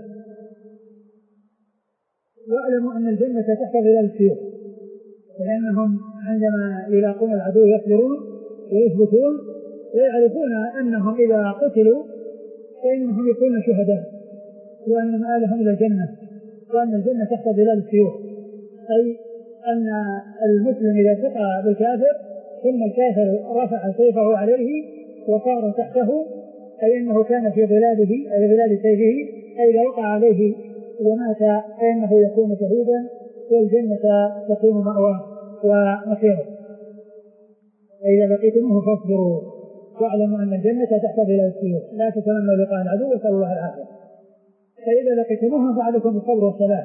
واعلموا أن الجنة تحت ظلال السيوف لأنهم عندما يلاقون العدو يصبرون ويثبتون ويعرفون أنهم إذا قتلوا فإنهم يكونون شهداء وأن مآلهم إلى الجنة وأن الجنة تحت ظلال السيوف أي أن المسلم إذا التقى بالكافر ثم الكافر رفع سيفه عليه وصار تحته أي أنه كان في ظلاله أي ظلال سيفه أي إذا وقع عليه ومات فإنه يكون شهيدا والجنة تكون مأواه ومصيره. فإذا لقيتموه فاصبروا واعلموا أن الجنة تحت ظلال السيوف لا تتمنوا لقاء العدو واسألوا الله العافية. فإذا لقيتموهم فعليكم بالصبر والثبات.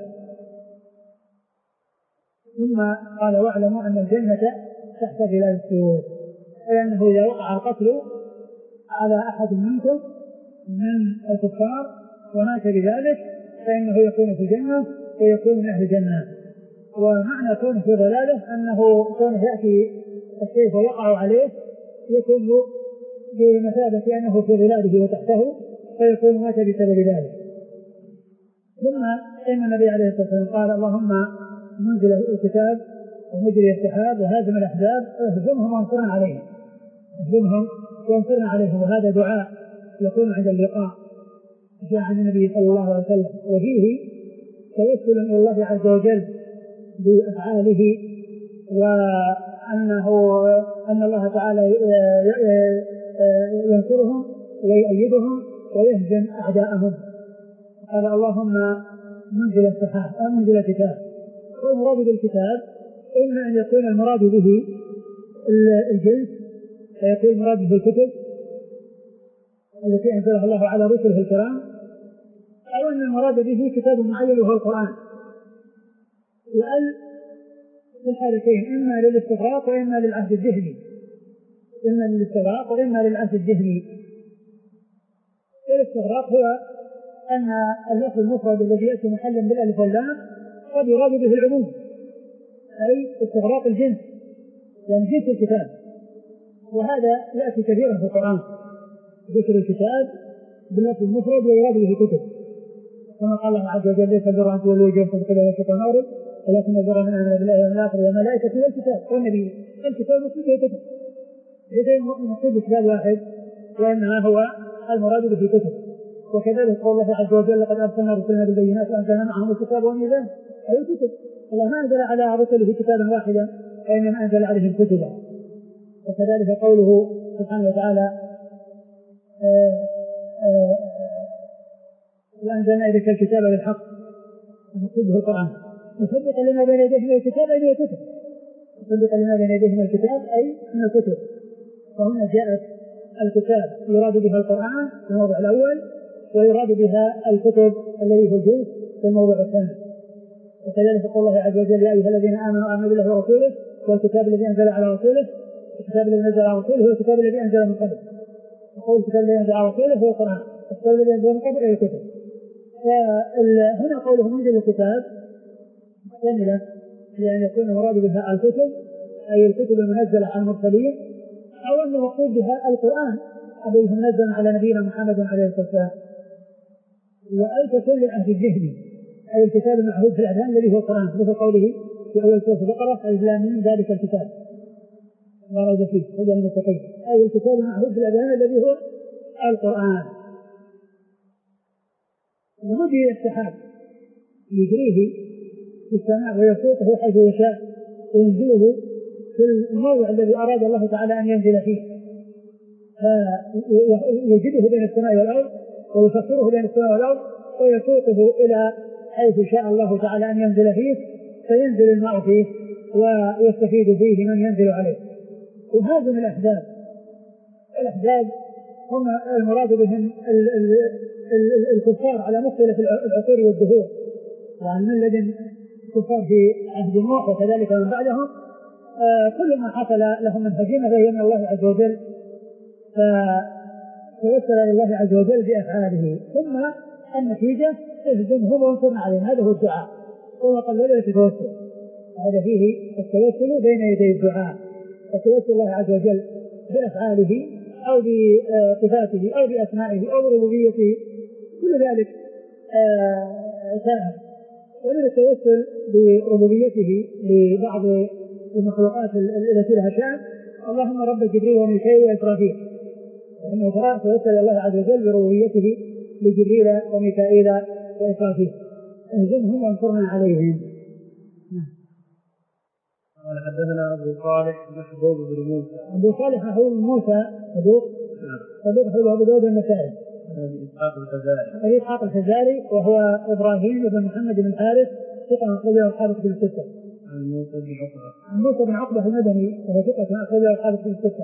ثم قال واعلموا أن الجنة تحت ظلال السيوف، لأنه إذا وقع القتل على أحد منكم من الكفار ومات بذلك فإنه يكون في الجنة ويكون من أهل الجنة. ومعنى كونه في ظلاله أنه كونه يأتي السيف ويقع عليه يكون بمثابة أنه في ظلاله وتحته فيكون مات بسبب ذلك. ثم إن النبي عليه الصلاة والسلام قال اللهم منزل الكتاب ومجري السحاب وهازم الأحزاب اهزمهم وانصرنا عليهم، اهزمهم وانصرنا عليهم. وهذا دعاء يكون عند اللقاء جاء عن النبي صلى الله عليه وسلم، وفيه توسل إلى الله عز وجل بأفعاله، وأنه أن الله تعالى ينصرهم ويؤيدهم ويهزم أعداءهم. قال اللهم منزل السحاب أو منزل الكتاب. والمراد بالكتاب إما أن يكون المراد به الجنس فيكون المراد به الكتب التي أنزلها الله على رسله الكرام، أو أن المراد به كتاب معين وهو القرآن. وأل في الحالتين إما للاستغراق وإما للعهد الذهني، إما للاستغراق وإما للعهد الذهني. الاستغراق هو أن اللفظ المفرد الذي يأتي محلا بالألف واللام قد يراد به العموم، أي استغراق الجنس، يعني جنس الكتاب، وهذا يأتي كثيرا في القرآن، ذكر الكتاب باللفظ المفرد ويراد به الكتب، كما قال الله عز وجل ليس البر أن تولوا وجوهكم قبل المشرق والمغرب ولكن البر من آمن بالله واليوم الآخر والملائكة والكتاب والنبي. الكتاب مقصود به الكتب، ليس مقصود بكتاب واحد، وإنما هو المراد به الكتب. وكذلك قول الله عز وجل لقد أرسلنا رسلنا بالبينات وأنزلنا معهم الكتاب والميزان، أي الكتب. الله ما أنزل على رسله كتابا واحدا وإنما أنزل عليهم كتبا. وكذلك قوله سبحانه وتعالى وأنزلنا إليك الكتاب بالحق، المقصود به القرآن، مصدقا لما بين يديه من الكتاب أي من الكتب، مصدقا لما بين يديه من الكتاب أي من الكتب. فهنا جاءت الكتاب يراد بها القرآن في الموضع الأول، ويراد بها الكتب الذي هو الجنس في الموضع الثاني. وكذلك قول الله عز وجل يا أيها الذين آمنوا آمنوا بالله ورسوله والكتاب الذي أنزل على رسوله، الكتاب الذي أنزل على رسوله هو الكتاب الذي أنزل من قبل، وقول الكتاب الذي أنزل على رسوله هو القرآن، الكتاب الذي أنزل من قبل هو الكتب. فهنا قوله منزل الكتاب محتملة لأن يكون المراد بها الكتب أي الكتب المنزلة على المرسلين، أو أن المقصود بها القرآن الذي منزل على نبينا محمد عليه الصلاة والسلام. وأي تكون للعهد الذهني أي الكتاب المعهود في الأذهان الذي هو القرآن، مثل قوله في أول سورة البقرة ألف لام ميم ذلك الكتاب لا ريب فيه هدى للمتقين، أي الكتاب المعهود في الأذهان الذي هو القرآن. ومجري السحاب يجريه في السماء ويسوقه حيث يشاء وينزله في الموضع الذي أراد الله تعالى أن ينزل فيه، فيوجده بين السماء والأرض ويسخره بين السماء والأرض ويسوقه إلى حيث شاء الله تعالى أن ينزل فيه، فينزل الماء فيه ويستفيد فيه من ينزل عليه. وهذا من الأحزاب. الأحزاب هم المراد بهم الكفار على مختلف العصور والدهور، يعني من لدن الكفار في عهد نوح وكذلك من بعدهم، كل ما حصل لهم من هزيمة فهي من الله عز وجل، فتوسل إلى الله عز وجل بأفعاله. ثم النتيجة اهزمهم وانصرنا عليهم، هذا هو الدعاء، هو قلل التوسل، هذا فيه التوسل بين يدي الدعاء، التوسل الله عز وجل بأفعاله أو بصفاته أو بأسمائه أو بربوبيته، كل ذلك سائر. ومن التوسل بربوبيته لبعض المخلوقات التي لها شأن اللهم رب جبريل وميكائيل وإسرافيل، لأنه توسل الله عز وجل بربوبيته لجبريل وميكائيل وإسرافيل، اهزمهم وانصرنا عليهم. قال حدثنا أبو صالح محبوب بن موسى. أبو صالح محبوب بن موسى صدوق صدوق حلو أبو داود النسائي. أبي إسحاق الفزاري. أبي إسحاق الفزاري وهو إبراهيم بن محمد بن حارث ثقة أخرجه أصحاب كتب الستة. عن موسى بن عقبة. عن موسى بن عقبة المدني وهو ثقة أخرجه أصحاب كتب الستة.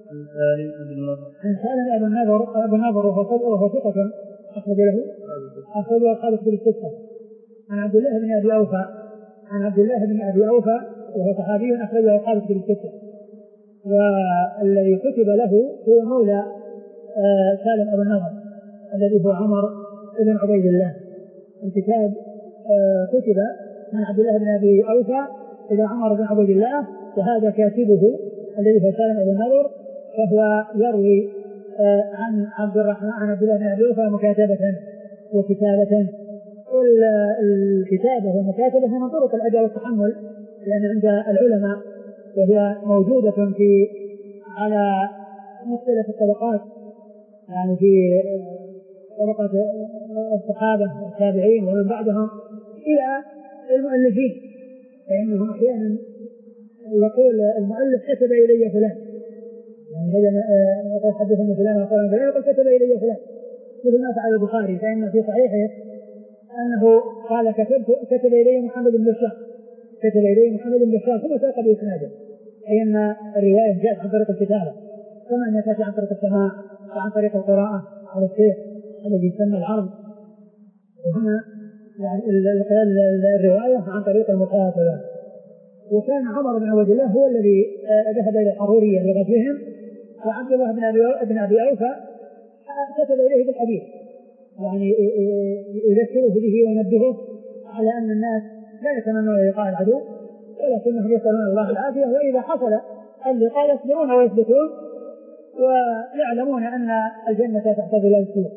عن سالم بن النضر عن سالم بن النضر بن النضر وهو ثقة أخرج له أخرج أصحاب الكتب الستة. عن عبد الله بن أبي أوفى عن عبد الله بن أبي أوفى وهو صحابي أخرج أصحاب الكتب الستة. والذي كتب له هو مولى آه سالم بن النضر الذي هو عمر بن عبيد الله. الكتاب آه كتب من عبد الله بن أبي أوفى إلى عمر بن عبيد الله، وهذا كاتبه الذي هو سالم بن النضر، فهو يروي آه عن عبد الرحمن عن عبد الله بن أبي أوفى مكاتبة وكتابة. والكتابة والمكاتبة هي من طرق الأداء والتحمل، لأن عند العلماء وهي موجودة في على مختلف الطبقات، يعني في طبقة الصحابة والتابعين ومن بعدهم إلى المؤلفين، فإنهم أحيانا يقول المؤلف كتب إلي فلان، يعني بدل يقول حدثني فلان وقال فلان يقول كتب إلي فلان، مثل ما فعل البخاري، فإن في صحيحه أنه قال كتبت كتب إلي محمد بن بشار كتب إلي محمد بن بشار ثم ساق بإسناده، أي أن الرواية جاءت عن طريق الكتابة كما أنها تأتي عن طريق السماع وعن طريق القراءة على الشيخ الذي يسمى العرض. وهنا يعني الرواية عن طريق المكاتبة. وكان عمر بن عبيد الله هو الذي ذهب إلى الحرورية لغزوهم، وعبد الله بن أبي أوفى كتب إليه بالحديث، يعني يذكره به وينبهه على أن الناس لا يتمنون لقاء العدو ولكنهم يسألون الله العافية، وإذا حصل اللقاء يصبرون ويثبتون ويعلمون أن الجنة تحت ظلال السور.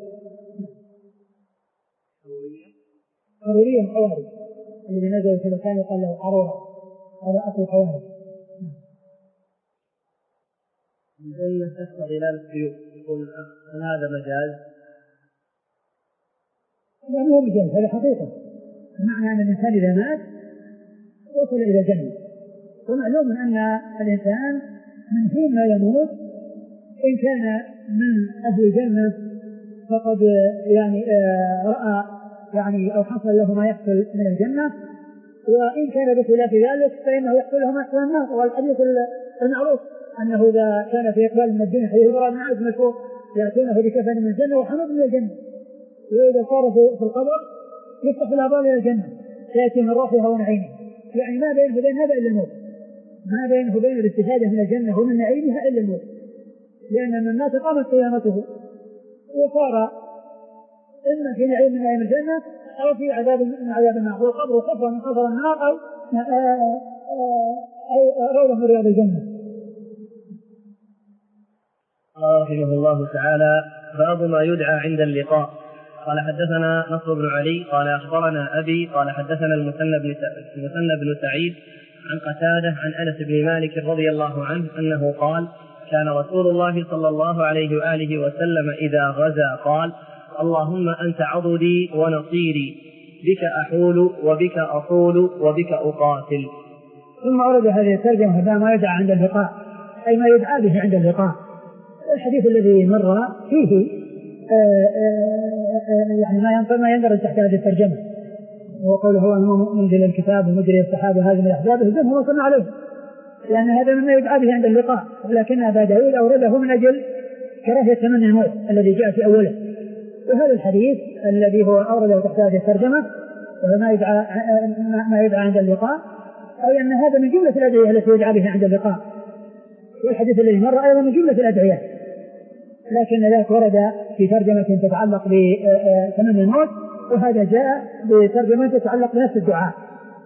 حرورية الحواري الذي نزل في مكان يقال له حرورة، هذا أصل الحواري. الجنة تحت ظلال السيوف، يقول هل هذا مجاز؟ لا مو مجاز، هذا حقيقة، بمعنى أن الإنسان إذا مات وصل إلى الجنة، ومعلوم أن الإنسان من حين ما يموت إن كان من أهل الجنة فقد يعني رأى يعني أو حصل له ما يحصل من الجنة، وإن كان بخلاف ذلك فإنه يحصل له ما يحصل من النار. والحديث المعروف أنه إذا كان في إقبال من الدنيا حديث إبراهيم بن عازم مشهور يأتونه بكفن من الجنة وحنوط من الجنة، وإذا صار في القبر يفتح الأبواب إلى الجنة تأتي من روحها ونعيمها، يعني ما بينه وبين هذا إلا الموت، ما بينه وبين الاستفادة من الجنة ومن نعيمها إلا الموت، لأن الناس قامت قيامته وصار إما في نعيم من نعيم الجنة أو في عذاب من عذاب النار، والقبر حفرة من حفر النار أو أو روضة من رياض الجنة. رحمه الله تعالى: باب ما يدعى عند اللقاء. قال حدثنا نصر بن علي قال أخبرنا أبي قال حدثنا المثنى بن سعيد عن قتادة عن أنس بن مالك رضي الله عنه أنه قال: كان رسول الله صلى الله عليه وآله وسلم إذا غزا قال: اللهم أنت عضدي ونصيري، بك أحول وبك أطول وبك أقاتل. ثم أورد هذه الترجمة هذا ما يدعى عند اللقاء، أي ما يدعى به عند اللقاء. الحديث الذي مر فيه آآ آآ يعني ما يندرج تحت هذه الترجمة، وقوله هو منزل الكتاب ومجري السحاب وهذه من أحزابه الجمهور وصلنا عليه، لأن هذا مما يدعى به عند اللقاء، ولكن أبا داود أورده من أجل كراهية تمني الموت الذي جاء في أوله. وهذا الحديث الذي هو أورده تحت هذه الترجمة وهو ما يدعى ما يدعى عند اللقاء، أي أن هذا من جملة الأدعية التي يدعى بها عند اللقاء، والحديث الذي مر أيضا من جملة الأدعية، لكن ذاك ورد في ترجمة تتعلق بتمني الموت، وهذا جاء بترجمة تتعلق بنفس الدعاء.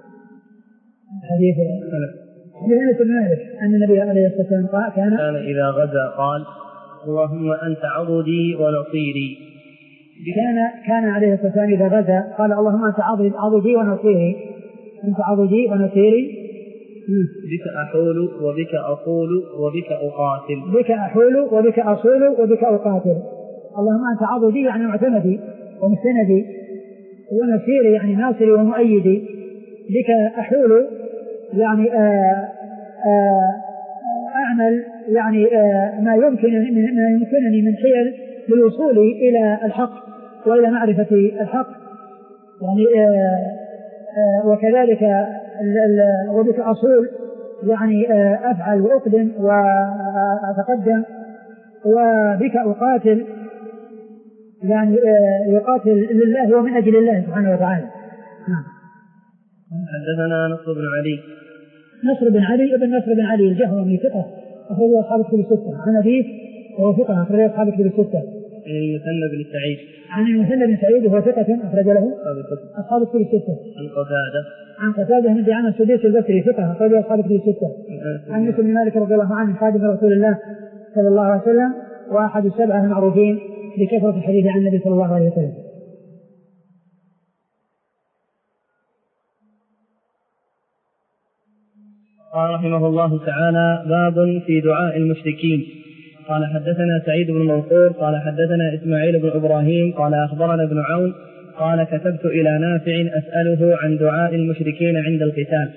حديث أنس بن مالك أن النبي عليه الصلاة والسلام قال: كان كان إذا غزا قال: اللهم أنت عضدي ونصيري. كان كان عليه الصلاة والسلام إذا غزا قال: اللهم أنت عضدي ونصيري، أنت عضدي ونصيري، بك أحول وبك أطول وبك أقاتل. بك أحول وبك أصول وبك أقاتل. اللهم أنت عضدي يعني معتمدي ومستندي، ونصيري يعني ناصري ومؤيدي، بك أحول يعني آآ آآ أعمل يعني ما يمكن ما يمكنني من حيل للوصول إلى الحق وإلى معرفة الحق، يعني آآ آآ وكذلك وبك أصول يعني أفعل وأقدم وأتقدم وبك أقاتل، يعني يقاتل لله ومن أجل الله سبحانه وتعالى. نعم. حدثنا نصر بن علي نصر بن علي ابن نصر بن علي الجهرمي ثقة أخرجه أصحاب الكتب الستة. عن أبيه وهو ثقة أخرجه أصحاب الكتب الستة. عن المثنى بن سعيد عن المثنى بن سعيد وهو ثقة أخرج له أصحاب الكتب الستة. عن قتادة عن قتادة بن دعامة السديس البصري ثقة أخرجه أصحاب الكتب الستة. عن أنس بن مالك رضي الله عنه خادم رسول الله صلى الله عليه وسلم وأحد السبعة المعروفين بكثرة الحديث عن النبي صلى الله عليه وسلم. قال رحمه الله تعالى: باب في دعاء المشركين. قال حدثنا سعيد بن منصور قال حدثنا إسماعيل بن إبراهيم قال أخبرنا ابن عون قال كتبت إلى نافع أسأله عن دعاء المشركين عند القتال،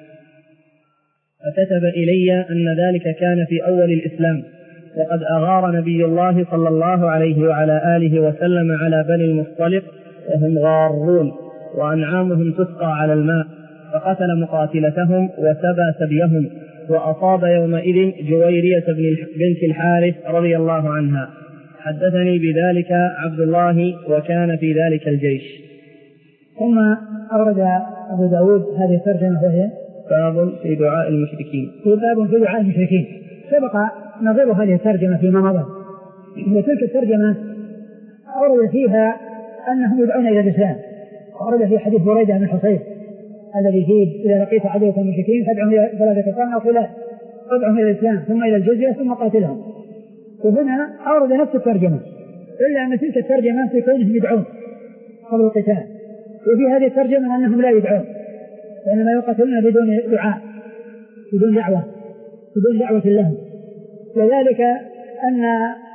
فكتب إلي أن ذلك كان في أول الإسلام، وقد أغار نبي الله صلى الله عليه وعلى آله وسلم على بني المصطلق وهم غارون وأنعامهم تسقى على الماء، فقتل مقاتلتهم وسبى سبيهم، وأصاب يومئذ جويرية بنت الحارث رضي الله عنها. حدثني بذلك عبد الله وكان في ذلك الجيش. ثم أورد أبو داود هذه الترجمة وهي باب في دعاء المشركين. باب في دعاء المشركين. سبق نظير هذه الترجمة فيما مضى، وتلك الترجمة أورد فيها أنهم يدعون إلى الإسلام، أورد في حديث بريدة بن الحصيب الذي فيه إذا لقيت عدوك المشركين فادعهم إلى ثلاثة قرن أو خلاف، فادعهم إلى الإسلام ثم إلى الجزية ثم قاتلهم. وهنا أورد نفس الترجمة، إلا أن تلك الترجمة في كونهم يدعون قبل القتال، وفي هذه الترجمة أنهم لا يدعون، وإنما يقاتلون بدون دعاء، بدون دعوة، بدون دعوة لهم. لذلك أن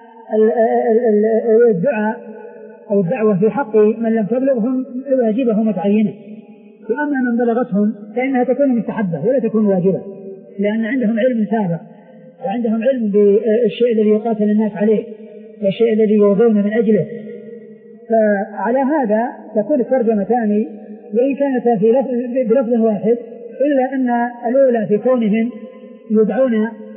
الدعاء أو الدعوة في حق من لم تبلغهم واجبة متعينة، وأما من بلغتهم فإنها تكون مستحبة ولا تكون واجبة، لأن عندهم علم سابق وعندهم علم بالشيء الذي يقاتل الناس عليه والشيء الذي يوضون من أجله. فعلى هذا تكون الترجمتان وإن كانتا في لفظ بلفظ واحد، إلا أن الأولى في كونهم يدعون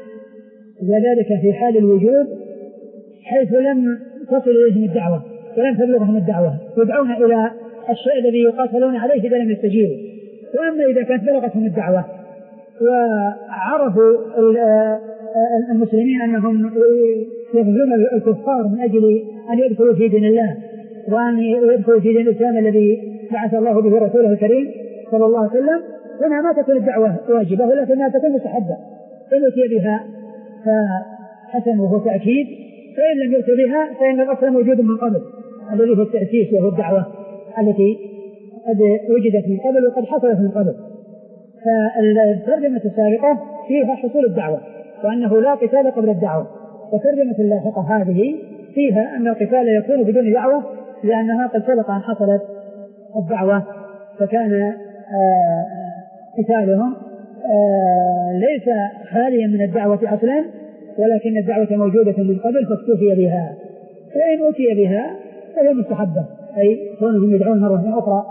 وذلك في حال الوجود حيث لم تصل إليهم الدعوة ولم تبلغهم الدعوة، يدعون إلى الشيء الذي يقاتلون عليه إذا لم يستجيبوا. وأما إذا كانت بلغتهم الدعوة وعرفوا المسلمين أنهم يغزون الكفار من أجل أن يدخلوا في دين الله وأن يدخلوا في دين الإسلام الذي بعث الله به رسوله الكريم صلى الله عليه وسلم، هنا ما تكون الدعوة واجبة ولكنها تكون مستحبة، إن أتي بها فحسن وهو تأكيد، فإن لم يؤت بها فإن الأصل موجود من قبل الذي هو التأسيس وهو الدعوة التي قد وجدت من قبل وقد حصلت من قبل. فالترجمة السابقة فيها حصول الدعوة وأنه لا قتال قبل الدعوة، والترجمة اللاحقة هذه فيها أن القتال يكون بدون دعوة لأنها قد سبق أن حصلت الدعوة، فكان قتالهم ليس خاليا من الدعوة أصلا، ولكن الدعوة موجودة من قبل فاكتفي بها، فإن أتي بها فهي مستحبة، أي كونهم يدعون مرة أخرى.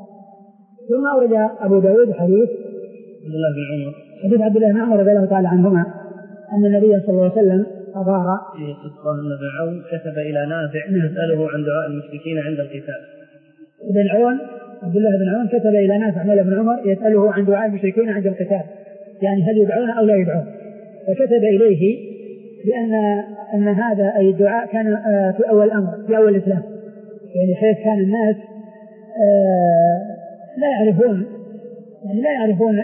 ثم أورد أبو داود حديث عبد الله بن عمر حديث عبد الله بن عمر رضي الله تعالى عنهما أن النبي صلى الله عليه وسلم أظهر في قصة أن ابن عون كتب إلى نافع يسأله عن دعاء المشركين عند القتال. ابن عون عبد الله بن عون كتب إلى نافع مولى بن عمر يسأله عن دعاء المشركين عند القتال، يعني هل يدعون أو لا يدعون، فكتب إليه لأن أن هذا أي الدعاء كان في أول الأمر في أول الإسلام، يعني حيث كان الناس لا يعرفون يعني لا يعرفون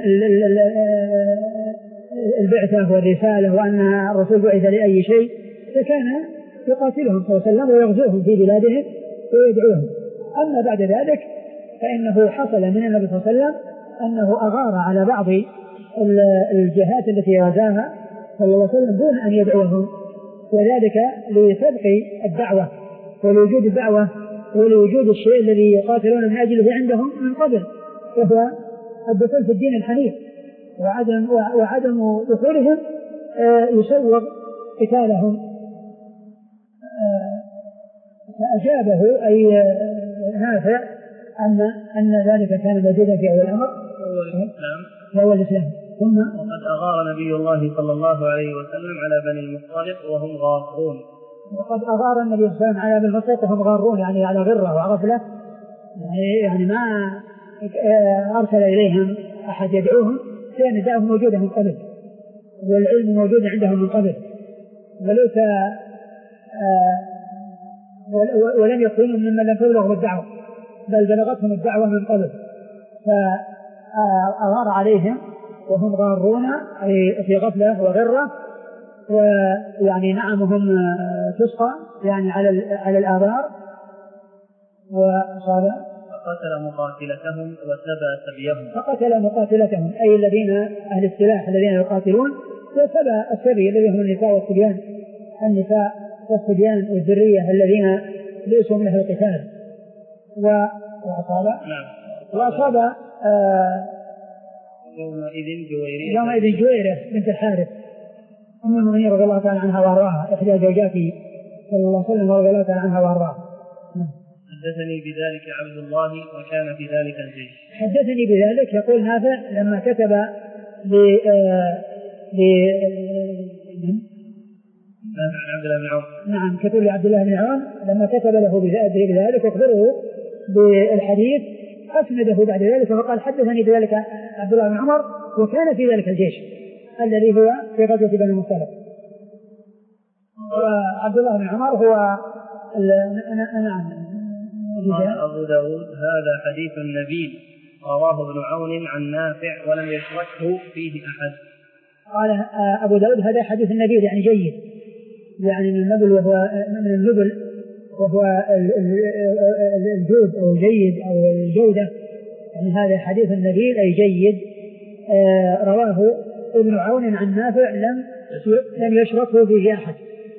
البعثة والرسالة وأن الرسول بعث لأي شيء، فكان يقاتلهم صلى الله عليه وسلم ويغزوهم في بلادهم ويدعوهم. أما بعد ذلك فإنه حصل من النبي صلى الله عليه وسلم أنه أغار على بعض الجهات التي غزاها صلى الله عليه وسلم دون أن يدعوهم، وذلك لسبق الدعوة ولوجود الدعوة ولوجود الشيء الذي يقاتلون من أجله عندهم من قبل، وهو الدخول في الدين الحنيف، وعدم, وعدم دخولهم يسوغ قتالهم. فأجابه أي نافع أن أن ذلك كان موجودا في أول الأمر أول الإسلام وأول الإسلام ثم وقد أغار نبي الله صلى الله عليه وسلم على بني المصطلق وهم غارون. وقد أغار النبي صلى الله عليه وسلم على بني المصطلق وهم غارون، يعني على غرة وغفلة، يعني ما أرسل إليهم أحد يدعوهم، لأن الدعوة موجودة من قبل والعلم موجود عندهم من قبل، وليس ولم يكونوا ممن لم تبلغهم الدعوة، بل بلغتهم الدعوة من قبل، فأغار عليهم وهم غارون أي في غفلة وغرة، ويعني نعمهم تسقى يعني على على الآبار، وصار فقتل مقاتلتهم وسبى سبيهم. فقتل مقاتلتهم أي الذين أهل السلاح الذين يقاتلون، وسبى السبي الذين هم النساء والصبيان، النساء والصبيان والذرية الذين ليسوا من أهل القتال. وأصاب نعم. وأصاب آه يومئذ جويرية يومئذ جويرة بنت الحارث أم المؤمنين رضي الله تعالى عنها وأرضاها، إحدى زوجاته صلى الله عليه وسلم رضي الله تعالى عنها وأرضاها. حدثني بذلك عبد الله وكان في ذلك الجيش. حدثني بذلك يقول نافع لما كتب ل ل عبد الله بن عون. نعم كتب لعبد الله بن عون لما كتب له بذلك أخبره بالحديث، أسنده بعد ذلك فقال حدثني بذلك عبد الله بن عمر وكان في ذلك الجيش الذي هو في غزوة بني المصطلق. وعبد الله بن عمر هو نعم. قال أبو داود هذا حديث نبيل رواه ابن عون عن نافع ولم يشركه فيه أحد. قال أبو داود هذا حديث النبيل يعني جيد، يعني من النبل وهو من النبل وهو الجود أو الجيد أو الجودة، يعني هذا حديث النبيل أي جيد. رواه ابن عون عن نافع لم لم يشركه فيه أحد.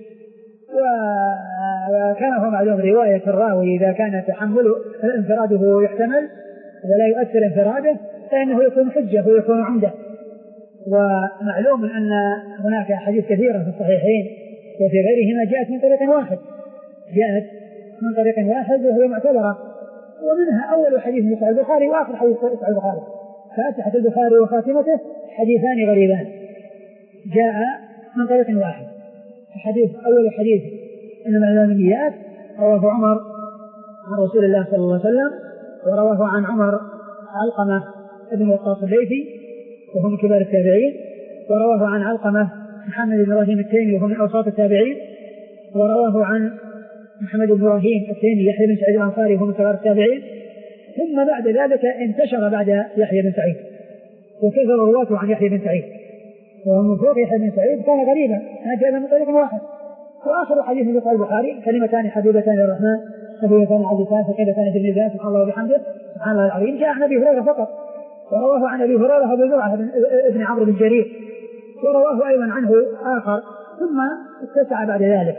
وكان هو معلوم رواية الراوي إذا كان تحمله انفراده يحتمل ولا يؤثر انفراده فإنه يكون حجة ويكون عمدة. ومعلوم أن هناك أحاديث كثيرة في الصحيحين وفي غيرهما جاءت من طريق واحد جاءت من طريق واحد وهي معتبرة، ومنها أول حديث في صحيح البخاري وآخر حديث في صحيح البخاري. فاتحة البخاري وخاتمته حديثان غريبان جاء من طريق واحد. حديث أول حديث إنما الأمنيات رواه عمر عن رسول الله صلى الله عليه وسلم، ورواه عن عمر علقمة ابن وقاص الليثي وهو من كبار التابعين، ورواه عن علقمة محمد بن إبراهيم التيمي وهو من أوساط التابعين، ورواه عن محمد بن إبراهيم التيمي يحيى بن سعيد الأنصاري وهو من صغار التابعين. ثم بعد ذلك انتشر بعد يحيى بن سعيد وكثر رواته عن يحيى بن سعيد، ومن فوق يحيى بن سعيد كان غريبا ما جاء من طريق واحد. وآخر حديث في صحيح البخاري كلمتان حبيبتان للرحمن خفيفتان على اللسان ثقيلتان في الميزان سبحان الله وبحمده سبحان الله العظيم، جاء عن أبي هريرة فقط، ورواه عن أبي هريرة أبو زرعة ابن عمرو بن جرير، ورواه أيضا عنه آخر، ثم اتسع بعد ذلك.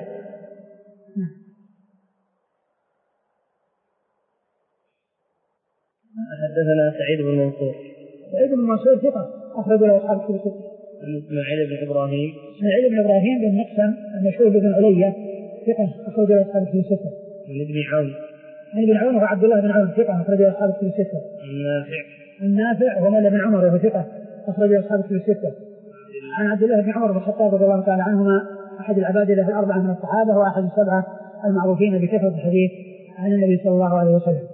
حدثنا سعيد بن منصور. سعيد بن منصور ثقة أخرج له أصحاب الكتب الستة. إسماعيل بن إبراهيم. إسماعيل بن إبراهيم بن مقسم المشهور بن علية ثقة أخرج له أصحاب الكتب الستة. عن ابن عون. عن ابن عون وعبد الله بن عون ثقة أخرج له أصحاب الكتب الستة. النافع. النافع ومولى بن عمر وهو ثقة أخرج له أصحاب الكتب الستة. عن عبد الله بن عمر بن الخطاب رضي الله تعالى عنهما أحد العبادلة الأربعة من الصحابة وأحد السبعة المعروفين بكثرة الحديث عن النبي صلى الله عليه وسلم.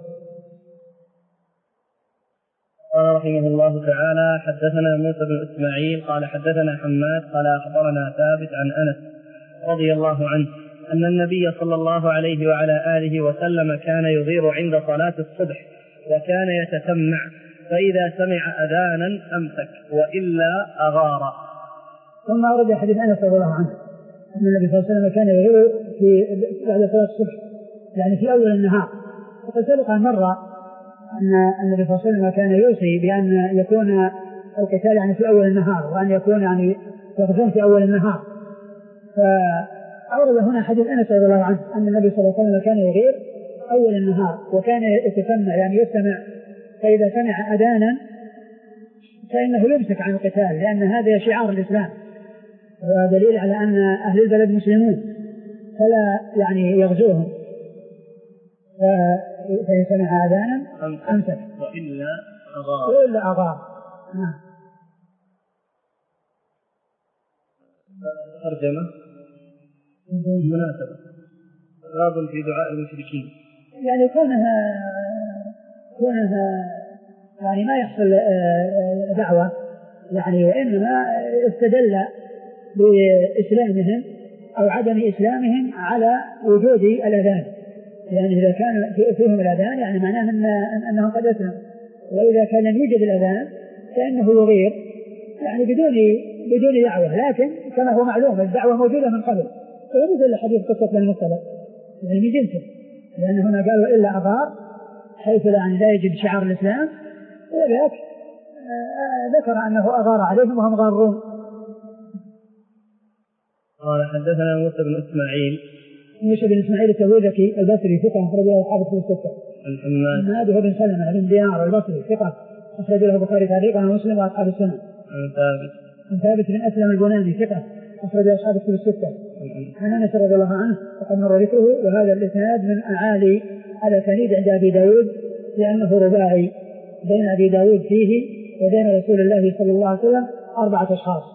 قال رحمه الله تعالى حدثنا موسى بن إسماعيل قال حدثنا حماد قال أخبرنا ثابت عن أنس رضي الله عنه أن النبي صلى الله عليه وعلى آله وسلم كان يغير عند صلاة الصبح وكان يتسمع، فإذا سمع أذانا أمسك وإلا أغار. ثم أورد حديث أنس رضي الله عنه أن النبي صلى الله عليه وسلم كان يغير في بعد صلاة الصبح يعني في أول النهار، وقد سبق مرة أن النبي صلى الله عليه وسلم كان يوصي بأن يكون القتال يعني في أول النهار وأن يكون يعني يغزون في أول النهار. فأورد هنا حديث أنس رضي الله عنه أن النبي صلى الله عليه وسلم كان يغير أول النهار وكان يتسمع يعني يستمع، فإذا سمع أذانا فإنه يمسك عن القتال لأن هذا شعار الإسلام ودليل على أن أهل البلد مسلمون فلا يعني يغزوهم، فإن سمع آذانا أمسك وإلا أغار. وإلا أغار. ترجمة مناسبة باب في دعاء المشركين. يعني كونها كونها يعني ما يحصل دعوة يعني، وإنما استدل بإسلامهم أو عدم إسلامهم على وجود الأذان، يعني إذا كان فيهم الأذان يعني معناه أن أنهم قد أسلموا، وإذا كان لم يوجد الأذان فإنه يغير يعني بدون بدون دعوة، لكن كما هو معلوم الدعوة موجودة من قبل، ومثل حديث قصة المصطلق يعني من جنسه، لأن هنا قالوا إلا أغار حيث يعني لا يجد شعار الإسلام، ولذلك ذكر أنه أغار عليهم وهم غارون. قال حدثنا موسى بن إسماعيل موسى بن إسماعيل التبوذكي البصري ثقة أخرج له أصحاب الكتب الستة. الحماد بن سلمة بن دينار البصري ثقة أخرج له البخاري تعليقا ومسلم وأصحاب السنة. عن ثابت عن ثابت بن أسلم البناني ثقة أخرج له أصحاب الكتب الستة. عن أنس رضي الله عنه وقد مر ذكره، وهذا الإسناد من أعالي على سنيد عند أبي داود لأنه رباعي، بين أبي داود فيه وبين رسول الله صلى الله عليه وسلم أربعة أشخاص.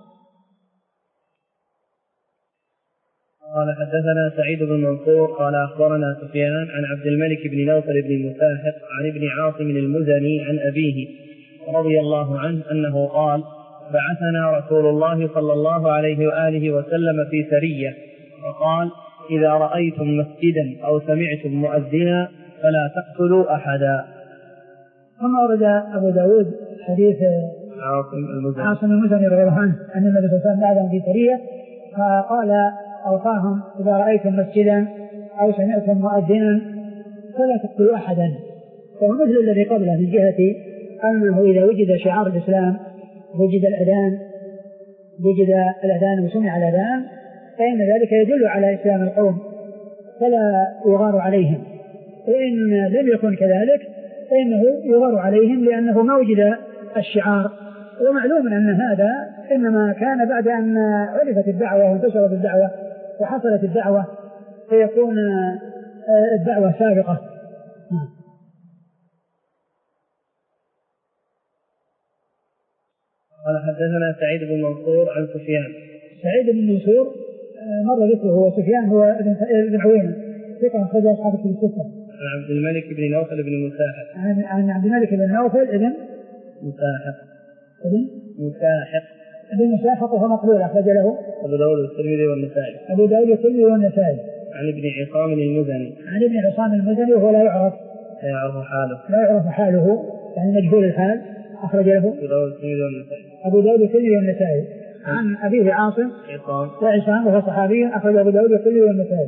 قال حدثنا سعيد بن منصور قال أخبرنا سفيان عن عبد الملك بن نوفل بن المساحق عن ابن عاصم المزني عن أبيه رضي الله عنه أنه قال: بعثنا رسول الله صلى الله عليه وآله وسلم في سرية وقال: إذا رأيتم مسجدا أو سمعتم مؤذنا فلا تقتلوا أحدا. ثم أورد أبو داود حديث عاصم المزني عاصم المزني رضي الله عنه أن النبي صلى الله عليه وسلم بعدهم في سرية فقال أوصاهم: إذا رأيتم مسجدا أو سمعتم مؤذنا فلا تقتلوا أحدا. فهو مثل الذي قبله من جهة أنه إذا وجد شعار الإسلام، وجد الأذان وجد الأذان وسمع الأذان، فإن ذلك يدل على إسلام القوم فلا يغار عليهم، وإن لم يكن كذلك فإنه يغار عليهم لأنه ما وجد الشعار. ومعلوم أن هذا إنما كان بعد أن عرفت الدعوة وانتشرت الدعوة وحصلت الدعوة فيكون الدعوة سابقة. قال حدثنا سعيد بن منصور عن سفيان. سعيد بن منصور مر ذكره، وسفيان هو ابن عوينة ثقة أخرج أصحاب الكتب الستة. عن عبد الملك بن نوفل بن المساحق. عن عن عبد الملك بن نوفل ابن مساحق. ابن مساحق. ابن مساحق وهو مقبول أخرج له أبو داود والترمذي والنسائي. أبو داود والترمذي والنسائي. عن ابن عصام المزني. عن ابن عصام المزني وهو لا يعرف لا يعرف حاله. لا يعرف حاله يعني مجهول الحال، أخرج له أبو داود والترمذي والنسائي. أبو داود والترمذي والنسائي. عن أبيه عاصم عصام وعصام وهو صحابي أخرج أبو داود والترمذي والنسائي.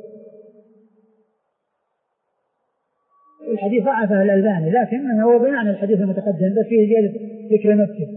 الحديث ضعفه الألباني، لكن هو بمعنى الحديث المتقدم بس فيه زيادة ذكر نفسه.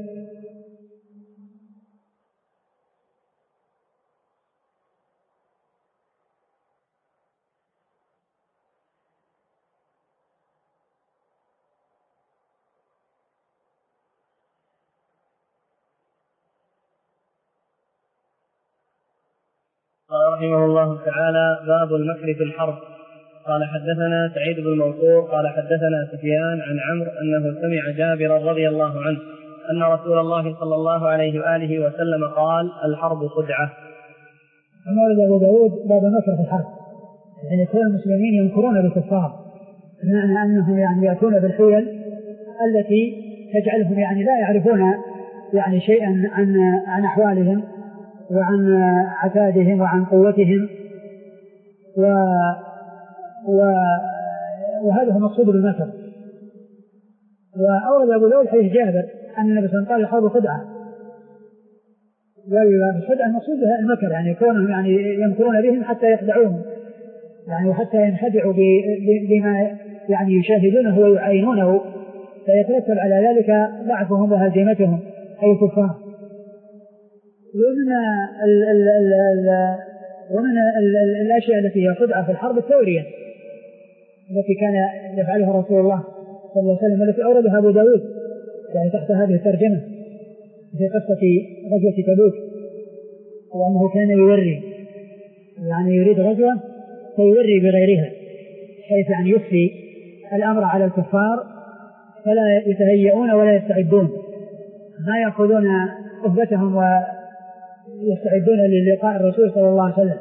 قال رحمه الله تعالى: باب المكر في الحرب. قال حدثنا سعيد بن منصور قال حدثنا سفيان عن عمرو أنه سمع جابرا رضي الله عنه أن رسول الله صلى الله عليه وآله وسلم قال: الحرب خدعة. ورد أبو داود باب المكر في الحرب، يعني كل المسلمين ينكرون بالكفار، بمعنى أنهم يعني يأتون بالحيل التي تجعلهم يعني لا يعرفون يعني شيئا عن عن أحوالهم وعن عتادهم وعن قوتهم، و وهذا هو مقصود بالمكر. وأورد أبو داود حديث جابر أن النبي صلى الله عليه وسلم قال: الحرب خدعة. والخدعة المقصود بها المكر، يعني كونهم يعني يمكرون بهم حتى يخدعوهم، يعني حتى ينخدعوا بما يعني يشاهدونه ويعاينونه، فيترتب على ذلك ضعفهم وهزيمتهم أي الكفار. ومن ال ال ال ال ومن ال ال الأشياء التي هي خدعة في الحرب التورية التي كان يفعلها رسول الله صلى الله عليه وسلم، والتي أوردها أبو داود يعني تحت هذه الترجمة في قصة غزوة تبوك، وأنه كان يوري يعني يريد غزوة فيوري بغيرها، حيث يعني يخفي الأمر على الكفار فلا يتهيئون ولا يستعدون، ما يأخذون أهبتهم يستعدون للقاء الرسول صلى الله عليه وسلم.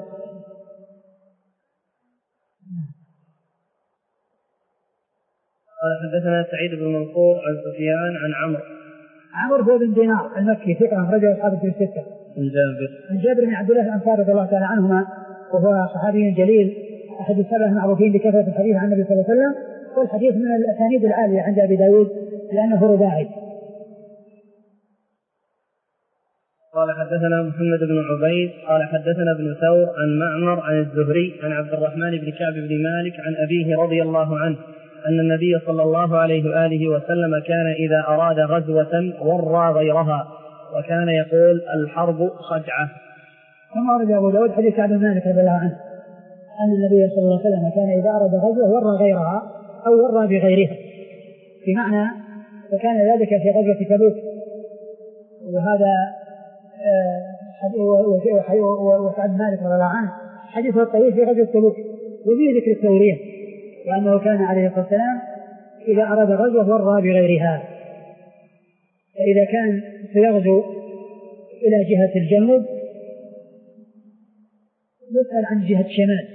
قال حدثنا سعيد بن منصور عن سفيان عن عمرو عمرو بن دينار المكي ثقة أخرجه أصحاب في الستة. عن جابر عن جابر بن عبد الله الأنصاري رضي الله تعالى عنهما وهو صحابي جليل أحد السبع المعروفين بكثرة الحديث عن النبي صلى الله عليه وسلم، والحديث من الأسانيد العالية عند أبي داود لأنه رباعي. قال حدثنا محمد بن عبيد قال حدثنا ابن ثور عن معمر عن الزهري عن عبد الرحمن بن كعب بن مالك عن أبيه رضي الله عنه أن النبي صلى الله عليه وآله وسلم كان إذا أراد غزوة ورى غيرها وكان يقول الحرب خدعة. ثم ورد أبو داود حديث كعب بن مالك رضي الله عنه أن النبي صلى الله عليه وسلم كان إذا أراد غزوة ورى غيرها أو ورى بغيرها، بمعنى وكان ذلك في غزوة تبوك، وهذا وسعد مالك رضي الله عنه حديثه الطويل في غزوة تبوك وفيه ذكر التورية، وأنه كان عليه الصلاة والسلام إذا أراد غزوة ورى بغيرها. فإذا كان سيغزو إلى جهة الجنوب يسأل عن جهة الشمال،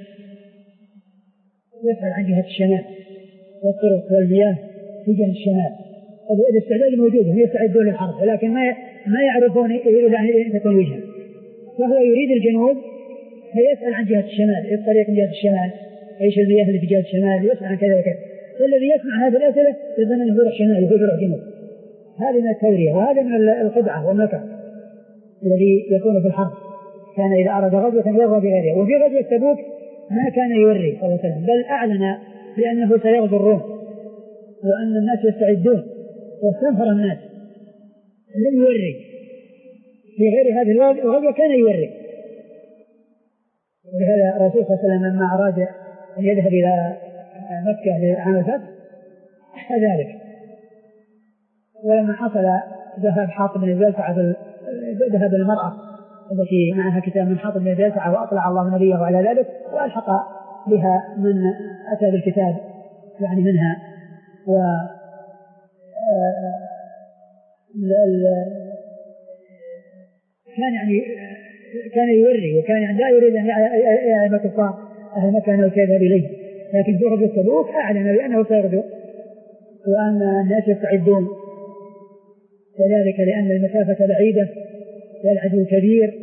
يسأل عن جهة الشمال والطرق والمياه في جهة الشمال. الاستعداد موجود، هم يستعدون للحرب ولكن ما ما يعرفون إلى أن تكون وجهة، فهو يريد الجنوب فيسأل عن جهة الشمال، الطريق من جهة الشمال، ايش المياه اللي في جهة الشمال، يسأل عن كذا وكذا. والذي يسمع هذه الأسئلة يظن أنه يروح شمال ويروح جنوب. هذه من التورية وهذا من الخدعة والمكر الذي يكون في الحرب. كان إذا أراد غزوة يرى بغيرها. وفي غزوة تبوك ما كان يوري صلى الله عليه وسلم، بل أعلن بأنه سيغزو الروم وأن الناس يستعدون، واستنفر الناس لم يوري. في غير هذه الغزوة كان يوري. ولهذا الرسول صلى الله عليه وسلم لما أراد أن يذهب إلى مكة لعام الفتح كذلك، ولما حصل ذهب حاطب بن البلتعة ذهب المرأة التي معها كتاب من حاطب بن البلتعة وأطلع الله نبيه على ذلك وألحق بها من أتى بالكتاب يعني منها، و كان يعني كان يوري وكان يعني لا يريد أن يعلم كفار أهل مكة أنه سيذهب إليه، لكن في غزوة تبوك أعلن بأنه سيغزو وأن الناس يستعدون كذلك، لأن المسافة بعيدة والعدو كبير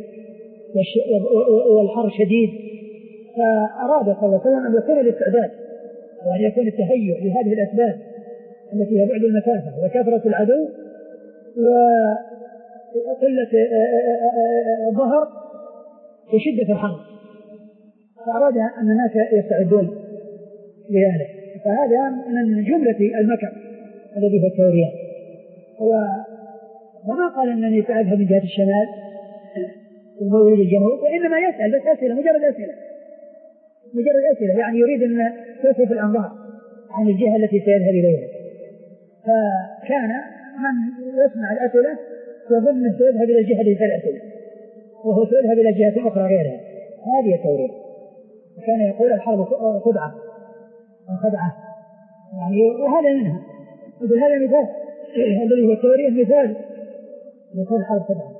والحر شديد. فأراد صلى الله عليه وسلم أن يكون الاستعداد وأن يكون التهيؤ لهذه الأسباب التي هي بعد المسافة وكثرة العدو وقلة الظهر وشدة الحر، فأراد أن الناس يستعدون لذلك. فهذا من جملة المكر الذي هو التورية. وما قال أنني سأذهب من جهة الشمال ومولد الجنوب، وإنما يسأل بس أسئلة، مجرد أسئلة مجرد أسئلة يعني يريد أن تصرف الأنظار عن الجهة التي سيذهب إليها. فكان من يسمع الأسئلة يظن أنه سيذهب إلى الجهة التي فيها الأسئلة وهو سيذهب إلى جهة أخرى غيرها. هذه التورية. وكان يقول الحرب خدعة خدعة يعني، وهذا منها. يقول هذا مثال الذي هو التورية، مثال يقول الحرب خدعة.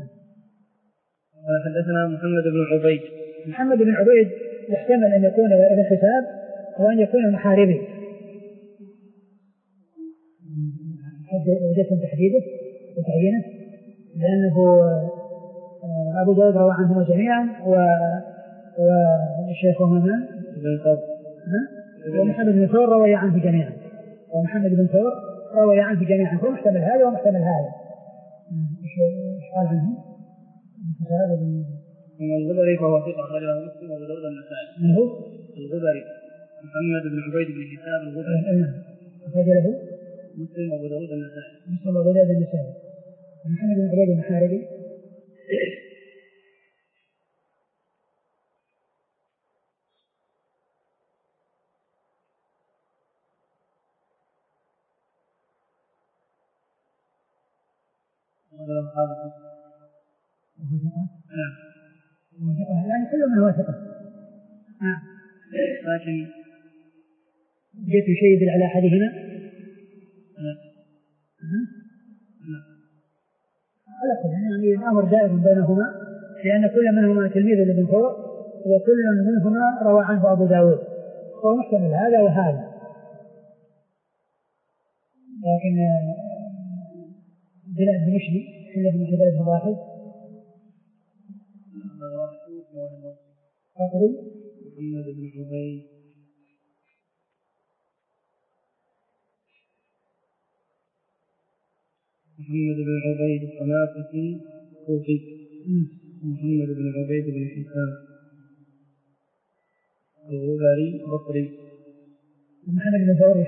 حدثنا محمد بن عبيد. محمد بن عبيد يحتمل أن يكون الحساب وأن يكون محاربي. وجدتم تحديده وتعيينه لأنه أبو داود روى عنهما جميعا والشيخ ومن ومحمد بن ثور روى عنه جميعا ومحمد بن ثور روى عنه جميعا، هو محتمل هذا ومحتمل هذا. ايش قال عنه؟ من الغبري فهو ثقة أخرجه مسلم وأبو داود النسائي. من هو؟ الغبري محمد بن عبيد بن حساب الغبري. أخرج له مسلم وأبو داود النسائي. مسلم وأبو داود النسائي. محمد بن عبيد المحاربي نعم. يعني كل من هو ثقة. نعم. لكن جئت شيء على أحدهما. نعم. نعم. على كل يعني الأمر دائر بينهما لأن كل منهما تلميذ لابن فور وكل منهما روى عنه أبو داود، هو محتمل هذا وهذا. لكن بلاد دمشق إلا من بلد واحد قطري محمد بن عبيد محمد بن عبيد الصنافسي كوفي، محمد بن عبيد بن حسان الغبري بصري، محمد بن فورش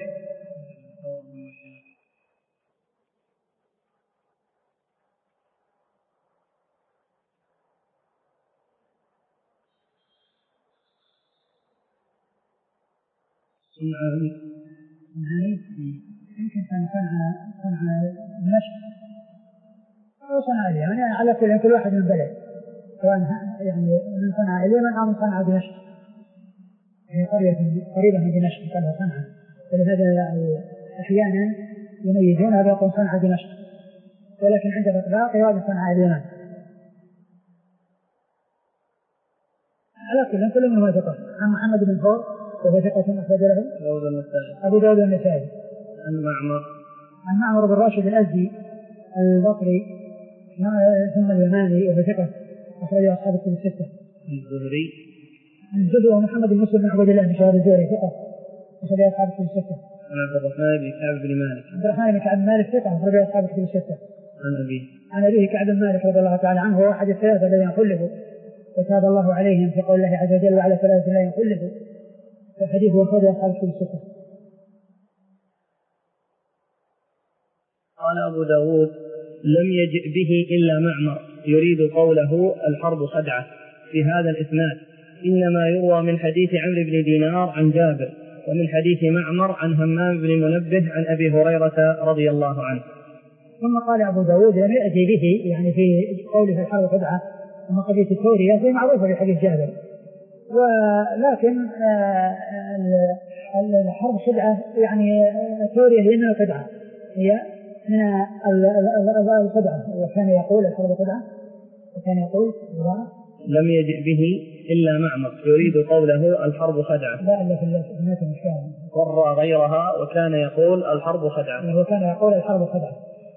صنعاني صنعاني يمكن كان صنع صنع دمشق أو صنعاني، يعني على كل كل واحد من بلد، سواء يعني من صنعاء اليمن أو من صنعاء دمشق، هي قرية قريبة من دمشق قالها صنعاء، ولهذا يعني أحيانا يميزون هذا يقول صنعاء دمشق، ولكن عند الإطلاق هذا صنعاء اليمن. على كل كل من هو ثقة. عن محمد بن فور وهو ثقة أخرج له أبو داود النسائي. عن معمر عن معمر بن راشد الأزدي البصري ثم اليماني وهو ثقة أخرج أصحاب الكتب الستة. الزهري عن الزهري ومحمد بن مسلم بن عبد الله بن شهاب الزهري ثقة أخرج أصحاب الكتب الستة. عن عبد الرحمن بن كعب بن مالك عبد الرحمن بن كعب بن مالك ثقة أخرج أصحاب الكتب الستة. عن أبيه عن أبيه كعب بن مالك رضي الله تعالى عنه، هو أحد الثلاثة الذين خلفوا وتاب الله عليهم في قول الله عز وجل وعلى ثلاثة لا يخلفوا، وحديثه أخرج أصحاب الكتب الستة. قال أبو داود لم يجئ به إلا معمر يريد قوله الحرب خدعة في هذا الإسناد، إنما يروى من حديث عمرو بن دينار عن جابر، ومن حديث معمر عن همام بن منبه عن أبي هريرة رضي الله عنه. ثم قال أبو داود لم يأتي به يعني في قوله الحرب خدعة، ثم قضية التورية هي معروفة في حديث جابر، ولكن الحرب خدعة يعني التورية هي من الخدعة، هي من الخدعة، وكان يقول الحرب خدعة وكان يقول لم يجئ به إلا معمر يريد قوله الحرب خدعة، لا إلا في الناس المشكلة ورى غيرها وكان يقول الحرب خدعة، وكان يقول الحرب خدعة.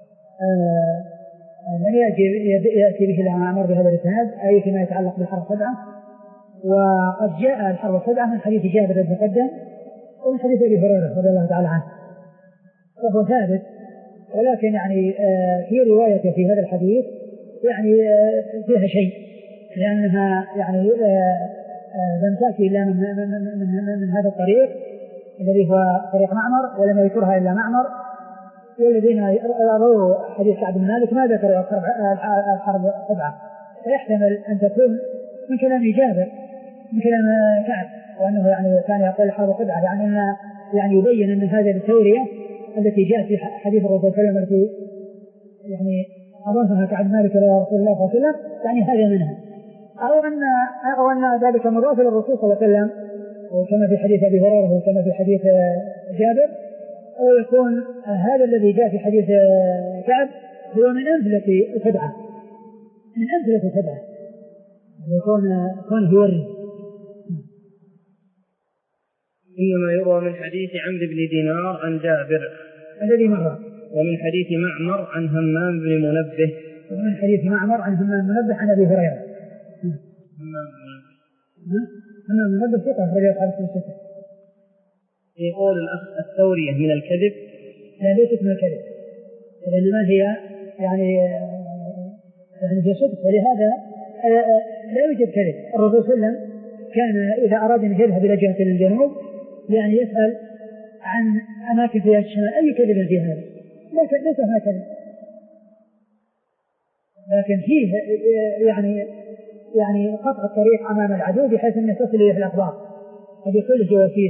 لم يأتي به إلا معمر بهذا الإسناد أي فيما يتعلق بالحرب خدعة، وقد جاء الحرب خدعة من حديث جابر المقدم ومن حديث أبي هريرة رضي الله تعالى عنه، وهو ثابت، ولكن يعني في رواية في هذا الحديث يعني فيها شيء، لأنها يعني لم تأتي إلا من, من, من, من هذا الطريق الذي هو طريق معمر، ولم يذكرها إلا معمر، والذين رووا حديث كعب بن مالك ما ذكروا الحرب خدعة، فيحتمل أن تكون من كلام جابر من كلام كعب، وأنه يعني كان يقول الحرب خدعة، يعني أن يعني يبين أن هذه التورية التي جاءت في حديث الرسول صلى الله عليه وسلم التي يعني أضافها كعب مالك إلى رسول الله صلى الله عليه وسلم، يعني هذا منها، أو أن أو أن ذلك مضاف إلى الرسول صلى الله عليه وسلم، وكما في حديث أبي هريرة وكما في حديث جابر، أو يكون هذا الذي جاء في حديث كعب هو من أمثلة الخدعة، من أمثلة الخدعة، يكون يكون يوري. إنما يروى من حديث عمرو بن دينار عن جابر الذي مر، ومن حديث معمر عن همام بن منبه، ومن حديث معمر عن همام بن منبه عن أبي هريرة. همام بن منبه ثقة رجل أصحاب الستة. يقول الأخ التورية من الكذب؟ لا ليست من الكذب، وإنما هي يعني يعني في صدق، ولهذا لا يوجد كذب. الرسول صلى الله عليه وسلم كان إذا أراد أن يذهب إلى جهة الجنوب يعني يسأل عن أماكن فيها الشمال، أي كذب في هذا؟ لكن ليس هناك كذب، لكن فيه يعني يعني قطع الطريق أمام العدو بحيث أن تصل إليه الأخبار، هذه كل جواسيس.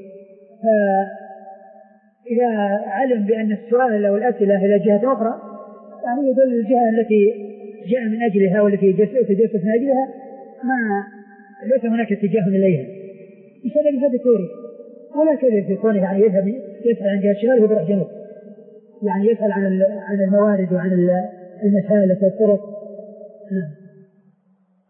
فإذا علم بأن السؤال أو الأسئلة إلى جهة أخرى يعني يدل الجهة التي جاء من أجلها والتي تجسس من أجلها ما ليس هناك اتجاه إليها بسبب هذا التوري، ولا كذب في كونه يعني يذهب يسأل عن جهة الشمال ويروح جنوب، يعني يسأل عن عن الموارد وعن المسالك والطرق. نعم.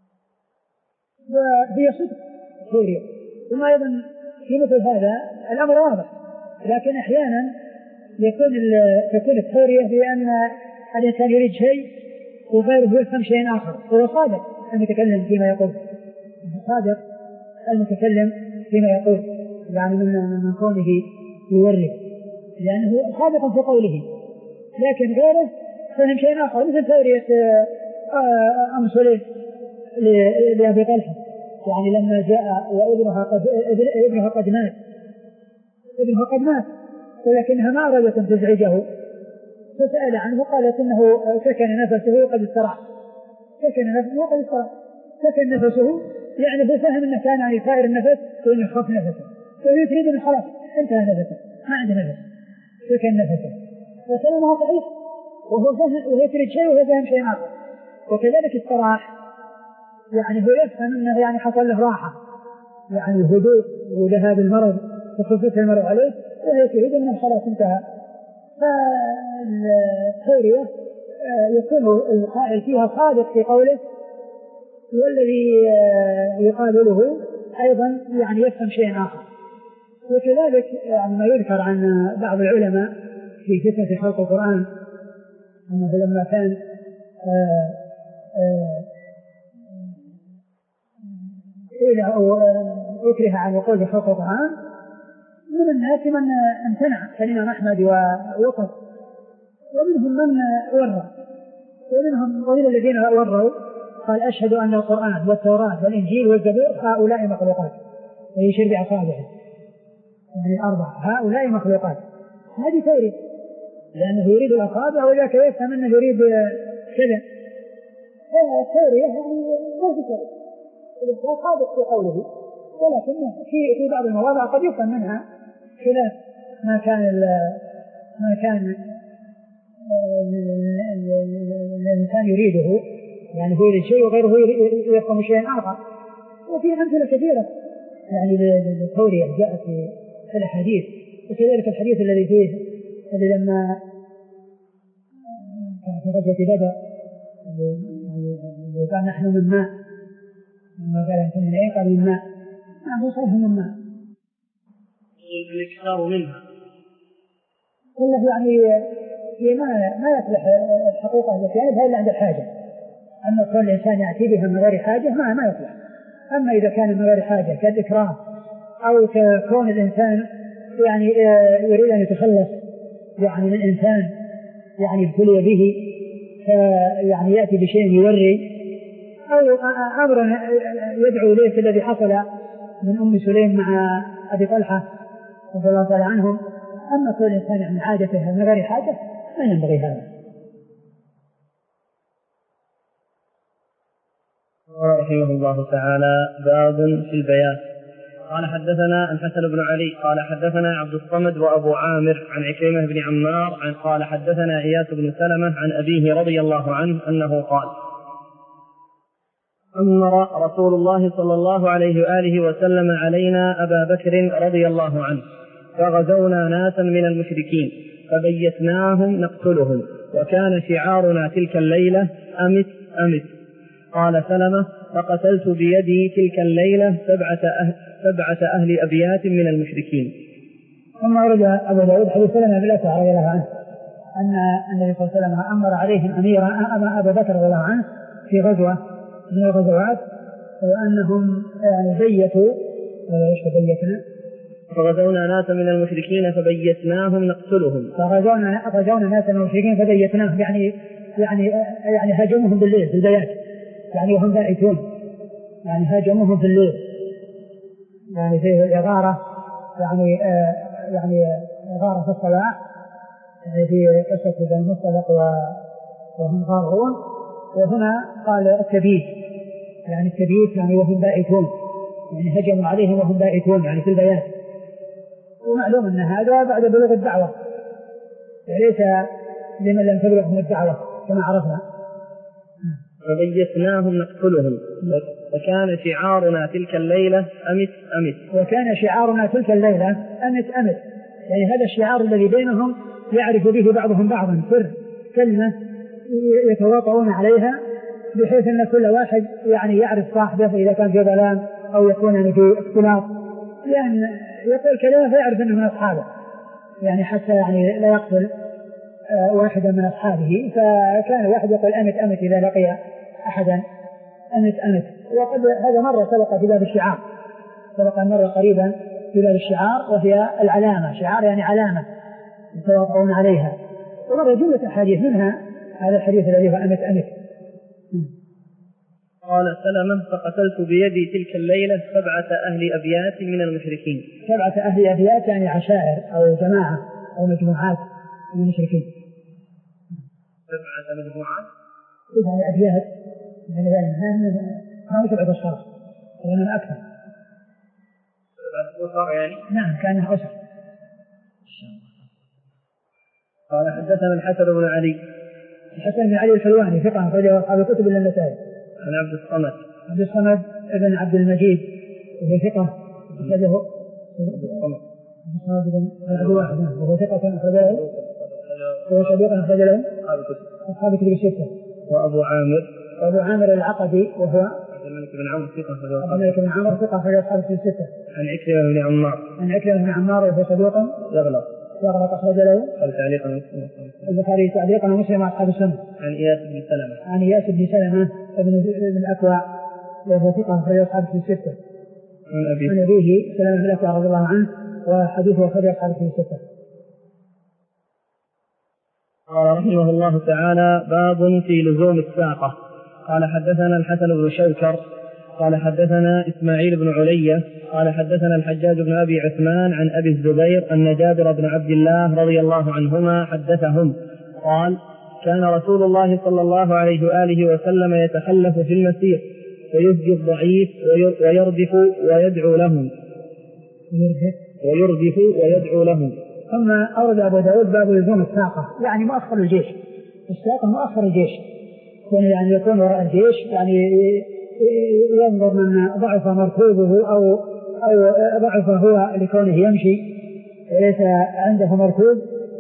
وهي صدق سوريا. ثم أيضا في مثل هذا الأمر واضح، لكن أحيانا يكون تكون التورية بأن الإنسان يريد شيء وغيره يفهم شيء آخر. هو صادق المتكلم فيما يقول، صادق المتكلم فيما يقول، يعني من من كونه يوري، لأنه صادق في قوله، لكن غيره فهم شيء آخر. مثل تورية أم سليم لأبي طلحة، يعني لما جاء وابنها قد ابنها قد مات ابنها قد مات ولكنها ما أرادت أن تزعجه، فسأل عنه قالت إنه سكن نفسه وقد استراح. سكن نفسه وقد استراح، سكن نفسه يعني بفهم أنه كان يعني ثائر النفس وإنه خف نفسه، وهي تريد أن خلاص انتهى نفسه ما عنده نفس، سكن نفسه، فكلامها صحيح، وهو فهم وهي تريد شيء وهو فهم شيء آخر. وكذلك استراح، يعني هو يفهم أنه يعني حصل له راحة، يعني هدوء وذهاب المرض وخفة المرض عليه، وهي تريد أنه خلاص انتهى. فالتورية يكون القائل فيها صادق في قوله، والذي يقابله أيضا يعني يفهم شيء آخر. وكذلك يعني ما يذكر عن بعض العلماء في فتنة خلق القرآن أنه لما كان إذا أكره عن يقول بخلق القرآن من الناس من امتنع كالإمام أحمد ووقف، ومنهم من ورى، ومنهم ومن الذين وروا قال أشهد أن القرآن والتوراة والإنجيل والزبور هؤلاء مخلوقات، ويشير بأصابعه يعني الأربعة هؤلاء مخلوقات. هذه تورية، لأنه يريد الأصابع وذاك يفهم أنه يريد كذا. فالتورية يعني ما في تورية، الإنسان صادق في قوله، ولكن في في بعض المواضع قد يفهم منها خلاف ما كان ما كان الإنسان يريده، يعني هو يريد شيء وغيره يفهم شيء آخر. وفي أمثلة كثيرة يعني للتورية جاءت في الحديث، وكذلك الحديث الذي فيه الذي لما كان في غزوة بدر اللي قال نحن من ماء، لما قال أنتم من أي قال من ماء، نحن صحيح من ماء والاكثار منها كله يعني ما ما يصلح الحقيقة التي يعني إلا عند الحاجة. أما كل إنسان يأتي بها من غير حاجة ما ما يصلح. أما إذا كان من غير حاجة كالإكراه أو كون الإنسان يعني يريد أن يتخلص يعني من إنسان يعني ابتلي به فيعني يأتي بشيء يوري، أو أمر يدعو إليه الذي حصل من أم سليم مع أبي طلحة رضي الله تعالى عنهم. أما كل إنسان عن حاجته من غير حاجة ما ينبغي هذا. رحمه الله تعالى باب في البيان. قال حدثنا الحسن بن علي قال حدثنا عبد الصمد وأبو عامر عن عكرمة بن عمار عن قال حدثنا إياس بن سلمة عن أبيه رضي الله عنه أنه قال أمر رسول الله صلى الله عليه وآله وسلم علينا أبا بكر رضي الله عنه، فغزونا ناسا من المشركين فبيتناهم نقتلهم، وكان شعارنا تلك الليلة أمت أمت. قال سلمة فقتلت بيدي تلك الليلة سبعة أهل, سبعة أهل أبيات من المشركين. ثم ورد أبو داود حديث سلمة بن الأكوع رضي الله عنه أن النبي صلى الله عليه وسلم أمر عليهم أميرا أبا بكر رضي الله عنه في غزوة من الغزوات، وأنهم يعني بيتوا ايش بيتنا فغزونا ناسا من المشركين فبيتناهم نقتلهم. فغزونا غزونا ناسا من المشركين فبيتناهم يعني يعني يعني هاجموهم بالليل في البيات، يعني وهم بائتون، يعني هاجموهم في الليل، يعني في الإغارة، يعني آه يعني إغارة في الصلاة، يعني في قصة بن المصطلق وهم غارون. وهنا قال التبيت، يعني التبيت يعني وهم بائتون، يعني هجموا عليهم وهم بائتون يعني في البيات. ومعلوم أن هذا بعد بلوغ الدعوة، وليس لمن لم تبلغهم الدعوة كما عرفنا. فبيتناهم نقتلهم، وكان شعارنا تلك الليلة أمت أمت. وكان شعارنا تلك الليلة أمت أمت، يعني هذا الشعار الذي بينهم يعرف به بعضهم بعضا، سر كلمة يتواطؤون عليها بحيث أن كل واحد يعني يعرف صاحبه إذا كان في ظلام أو يكون يعني في اختلاط، لأن يقول كلمة فيعرف أنه من أصحابه، يعني حتى يعني لا يقتل واحدا من أصحابه. فكان واحد يقول أمت أمت إذا لقي أحدا، أمت أمت. وقد هذا مرة سبق في باب الشعار، سبق مرة قريبا في باب الشعار، وهي العلامة، شعار يعني علامة يتوقعون عليها. ومرة جملة أحاديث منها هذا الحديث الذي هو أمت أمت. قال سلمة: فقتلت بيدي تلك الليلة سبعة أهل أبيات من المشركين. سبعة أهل أبيات يعني عشائر أو جماعة أو مجموعات من المشركين. سبعة مجموعات يعني أبيات يعني ما سبعة أشخاص ولا أكثر. سبعة أسر يعني؟ نعم كانها أسر. قال حدثنا الحسن بن علي. الحسن بن علي الحلواني ثقة أخرجه أصحاب الكتب إلا النسائي. عن عبد الصمد. عبد الصمد ابن عبد المجيد وهو ثقة أخرجه. عبد الصمد بن عبد الواحد وهو ثقة أخرجه. وهو صديق أخرج له أصحاب الكتب الستة. وأبو عامر. وأبو عامر العقدي وهو عبد الملك بن عمرو ثقة أخرجه. عبد الملك بن عمرو ثقة أخرجه أصحاب الكتب الستة. عن عكرمة بن عمار. عن عكرمة بن عمار وهو صديق يغلط. يغلط أخرج له تعليقا البخاري تعليقا ومسلم أصحاب السنة. عن إياس بن سلمة. عن إياس بن سلمة ابن ابن الأكوع وهو ثقة أخرج أصحاب الكتب الستة. عن أبيه. عن أبيه سلمة بن الأكوع رضي الله عنه وحديثه أخرج أصحاب الكتب الستة. قال رحمه الله تعالى: باب في لزوم الساقة. قال حدثنا الحسن بن شوكر قال حدثنا إسماعيل بن علية قال حدثنا الحجاج بن أبي عثمان عن أبي الزبير أن جابر بن عبد الله رضي الله عنهما حدثهم قال: كان رسول الله صلى الله عليه وآله وسلم يتخلف في المسير فيزجي الضعيف ويردف ويدعو لهم ويردف ويدعو لهم. ثم أورد أبو داود باب لزوم الساقة، يعني مؤخر الجيش. الساقة مؤخر الجيش، يعني يكون وراء الجيش، يعني ينظر من ضعف مركوبه أو أو ضعف هو لكونه يمشي وليس عنده مركوب.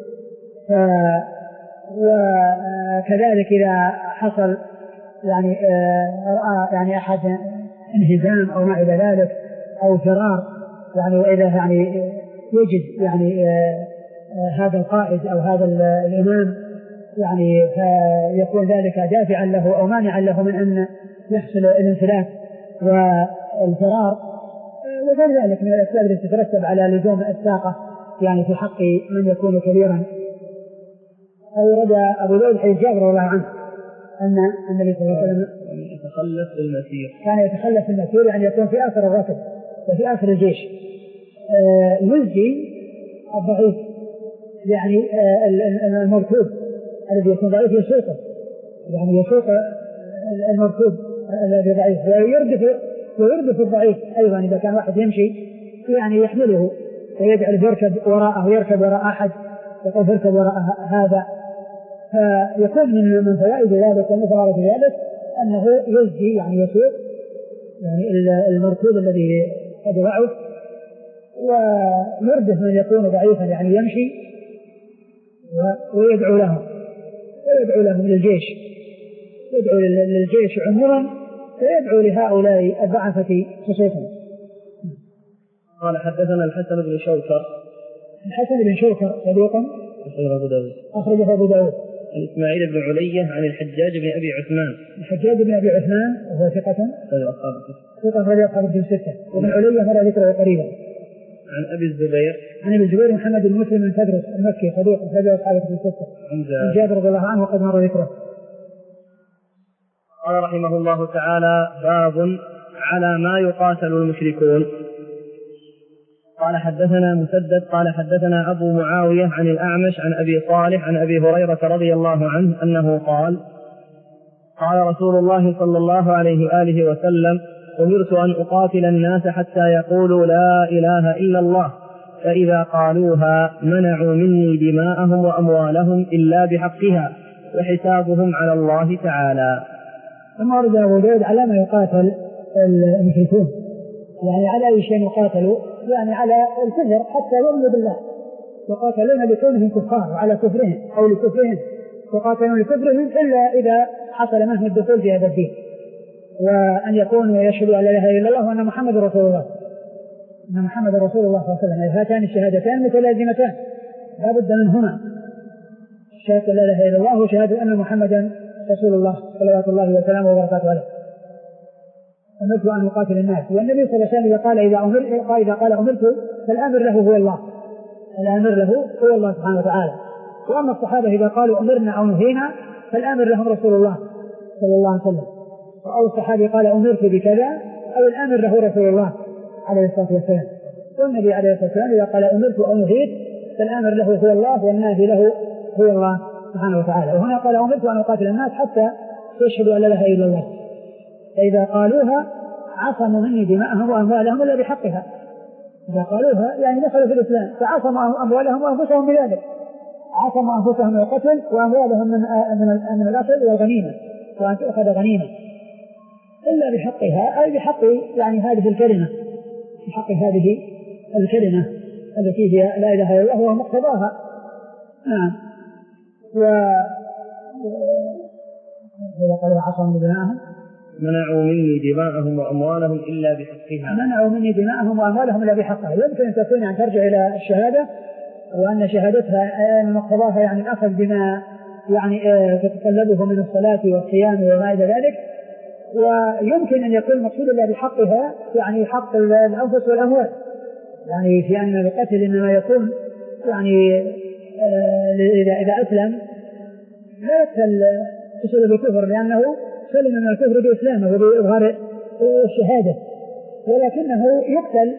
وكذلك إذا حصل يعني رأى يعني أحد انهزام أو ما إلى ذلك أو فرار، يعني وإذا يعني يجد يعني هذا القائد أو هذا الإمام يعني فيكون ذلك دافعا له أو مانعا له من أن يحصل الانفلات والفرار. وغير ذلك من الأسباب التي تترتب على لزوم الساقة يعني في حق من يكون كبيرا. أورد أبو داود حديث جابر رضي الله عنه أن النبي صلى الله عليه وسلم يتخلف في المسير، كان يتخلف في المسير، يعني يكون في آخر الركب وفي آخر الجيش. آه يزجي الضعيف، يعني آه المركوب الذي يكون ضعيف يسوقه، يعني يسوق المركوب الذي ضعيف، ويردف ويردف الضعيف أيضا إذا كان واحد يمشي يعني يحمله ويجعل يركب وراءه ويركب وراء أحد يقول يركب وراء هذا. فيكون من من فوائد ذلك ومن ثمرات ذلك أنه يزجي يعني يسوق يعني المركوب الذي قد ضعف، ويردف من يكون ضعيفا يعني يمشي ويدعو لهم ويدعو لهم للجيش، يدعو للجيش عموما ويدعو لهؤلاء الضعفة خصوصا. قال حدثنا الحسن بن شوكر. الحسن بن شوكر صديق أخرجه أبو داود. أخرجه أبو داود. عن إسماعيل بن علية عن الحجاج بن أبي عثمان. الحجاج بن أبي عثمان وهو ثقة ثقة أخرج أصحاب الكتب الستة. وابن علية مر ذكره قريبا. عن أبي الزبير. عن أبي الزبير محمد بن مسلم بن تدرس المكي صديق أخرج أصحاب الكتب الستة. عن جابر رضي الله عنه وقد مر ذكره. قال رحمه الله تعالى: باب على ما يقاتل المشركون. قال حدثنا مسدد قال حدثنا أبو معاوية عن الأعمش عن أبي صالح عن أبي هريرة رضي الله عنه أنه قال: قال رسول الله صلى الله عليه وآله وسلم: أمرت أن أقاتل الناس حتى يقولوا لا إله إلا الله، فإذا قالوها منعوا مني دماءهم وأموالهم إلا بحقها وحسابهم على الله تعالى. ثم ورد أبو داود على ما يقاتل المشركون، يعني على أي شيء يقاتلوا، يعني على الكفر حتى يؤمنوا بالله، يقاتلون لكونهم كفار وعلى كفرهم أو لكفرهم، يقاتلون لكفرهم إلا إذا حصل منهم الدخول في هذا الدين، وأن يكونوا يشهدوا أن لا إله إلا الله وأن محمد رسول الله، أن محمد رسول الله صلى الله عليه وسلم. هاتان الشهادتان متلازمتان لا بد منهما، شهادة لا إله إلا الله وشهادة أن محمدا رسول الله صلوات الله وسلامه وبركاته عليه. أمرت أن أقاتل الناس، والنبي صلى الله عليه وسلم قال إذا أمر قال إذا قال أمرت فالأمر له هو الله، الأمر له هو الله سبحانه وتعالى. وأما الصحابة إذا قالوا أمرنا أو نهينا فالأمر لهم رسول الله صلى الله عليه وسلم، أو الصحابي قال أمرت بكذا أو الأمر له رسول الله عليه الصلاة والسلام. والنبي عليه الصلاة والسلام إذا قال أمرت أو نهيت فالأمر له هو الله والنهي له هو الله سبحانه وتعالى. وهنا قال أمرت أن أقاتل الناس حتى يشهدوا أن لا إله إلا الله، فإذا قالوها عصموا مني دماءهم وأموالهم إلا بحقها. إذا قالوها يعني دخلوا في الإسلام فعصموا أموالهم وأنفسهم بذلك، عصموا أنفسهم من القتل وأموالهم من من من الأكل والغنيمة، وأن تؤخذ غنيمة إلا بحقها، أي بحق يعني هذه الكلمة، بحق هذه الكلمة التي هي لا إله إلا الله وهو مقتضاها. نعم. و إذا قالوا عصموا دماءهم منعوا مني دماءهم وأموالهم إلا بحقها، منعوا مني دماءهم وأموالهم إلا بحقها. يمكن أن تكون يعني ترجع إلى الشهادة، وأن شهادتها مقتضاها يعني الأخذ بما يعني تتطلبه من الصلاة والصيام وما إلى ذلك. ويمكن أن يكون المقصود إلا بحقها يعني حق الأنفس والأموال، يعني في أن القتل إنما يكون يعني إذا إذا أسلم لا يقتل بسبب الكفر، لأنه سلم من الكفر بإسلامه وبإظهار الشهادة، ولكنه يقتل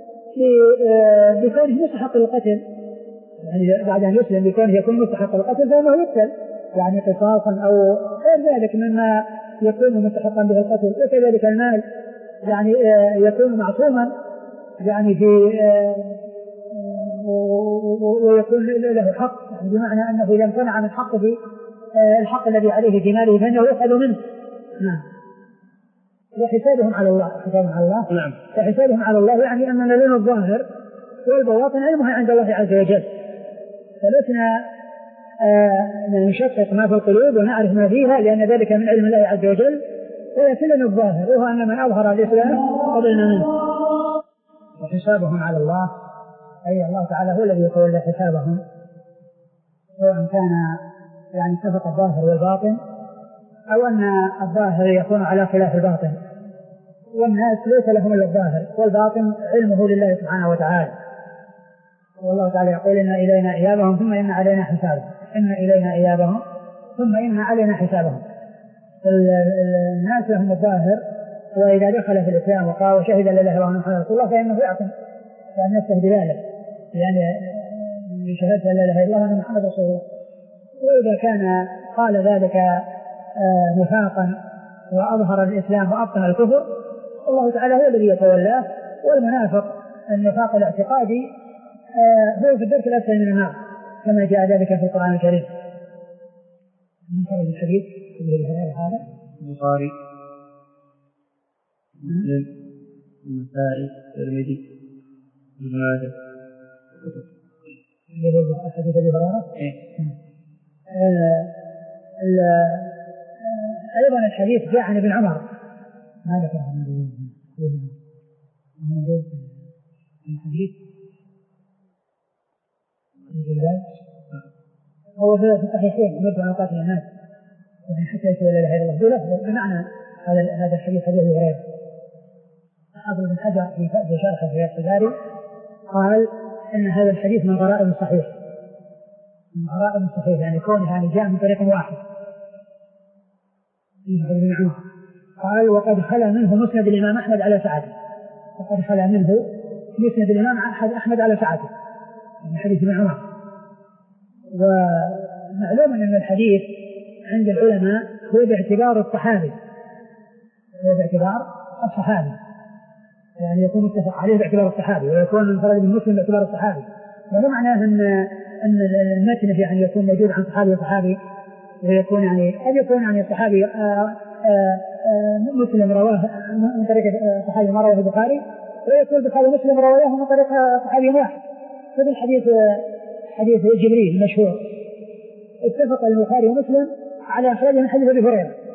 بكونه مستحق القتل، يعني بعد أن يسلم بكونه يكون مستحق القتل فإنه يقتل يعني قصاصا أو غير ذلك مما يكون مستحقا به القتل. وكذلك المال يعني يكون معصوما يعني في ويكون له حق، بمعنى أنه إذا امتنع من حقه الحق الذي عليه في ماله فإنه يؤخذ منه. نعم. وحسابهم على الله، حسابهم على الله. نعم. وحسابهم على الله يعني أننا لنا الظاهر والبواطن علمها عند الله عز وجل، فلسنا آه نشقق ما في القلوب ونعرف ما فيها لأن ذلك من علم الله عز وجل، ولكن لنا الظاهر وهو أن من أظهر الإسلام قبلنا منه. وحسابهم على الله أي الله تعالى هو الذي يتولى حسابهم، سواء كان يعني اتفق الظاهر والباطن أو أن الظاهر يكون على خلاف الباطن، والناس ليس لهم إلا الظاهر والباطن علمه لله سبحانه وتعالى. والله تعالى يقول إن إلينا إيابهم ثم إن علينا حسابهم، إن إلينا إيابهم ثم إن علينا حسابهم. الناس لهم الظاهر، وإذا دخل في الإسلام وقال وشهد لا إله إلا الله محمد رسول الله فإنه يعصم لأن نفسه بذلك، يعني بشهادة لا إله إلا الله محمد رسول الله. وإذا كان قال ذلك نفاقا وأظهر الإسلام وأبطن الكفر الله تعالى هو الذي يتولاه. والمنافق النفاق الاعتقادي هو في الدرك الأسفل من النار كما جاء ذلك في القرآن الكريم. من خرج الحديث هذا البخاري مسلم النسائي الترمذي ابن ماجه. حديث أبي هريرة. أيضا الحديث جاء عن ابن عمر ما ذكره موجود في الحديث هو في الصحيحين يرجع عن قاتل الناس يعني حتى يشهد لا اله الا الله بلفظ بمعنى هذا هذا الحديث حديث هريرة. حافظ بن حجر في شرح في الباري قال ان هذا الحديث من غرائب الصحيح، من غرائب الصحيح يعني كونه يعني جاء من طريق واحد. قال وقد خلا منه مسند الإمام أحمد على سعته، وقد خلا منه مسند الإمام أحمد على سعته من حديث ابن عمر. ومعلوم أن الحديث عند العلماء هو باعتبار الصحابي، هو باعتبار الصحابي يعني يكون متفق عليه باعتبار الصحابي، ويكون انفرد بالمسلم باعتبار الصحابي. وهذا معناه أن أن المتن يعني يكون موجود عن صحابي وصحابي، ويكون يعني قد يكون يعني الصحابي مسلم رواه من طريق صحابي ما رواه البخاري، ويكون البخاري مسلم رواه من طريق صحابي واحد. هذا الحديث حديث جبريل المشهور اتفق البخاري ومسلم على إخراجه من حديث أبي هريرة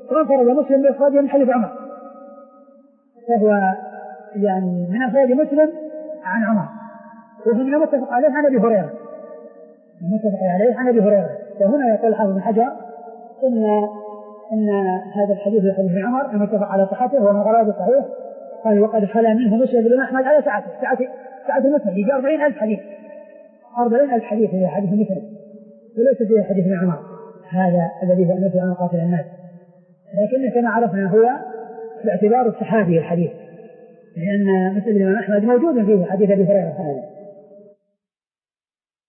وانفرد مسلم بإخراجه من حديث عمر، فهو يعني من أفراد مسلم عن عمر، وهو من المتفق عليه عن أبي هريرة، المتفق عليه عن أبي هريرة. وهنا يقول حافظ بن حجر إن إن هذا الحديث في حديث عمر المتفق على صحته وهو غرابة صحيح، قال وقد خلا منه مسلم بن أحمد على ساعته ساعة ساعة المسلم يجي أربعين ألف حديث، أربعين ألف حديث في حديث مسلم وليس في حديث عمر هذا الذي هو نفي عن قاتل الناس، لكن كما عرفنا هو باعتبار الصحابي الحديث، لأن مسلم بن أحمد موجود فيه حديث أبي هريرة هذا.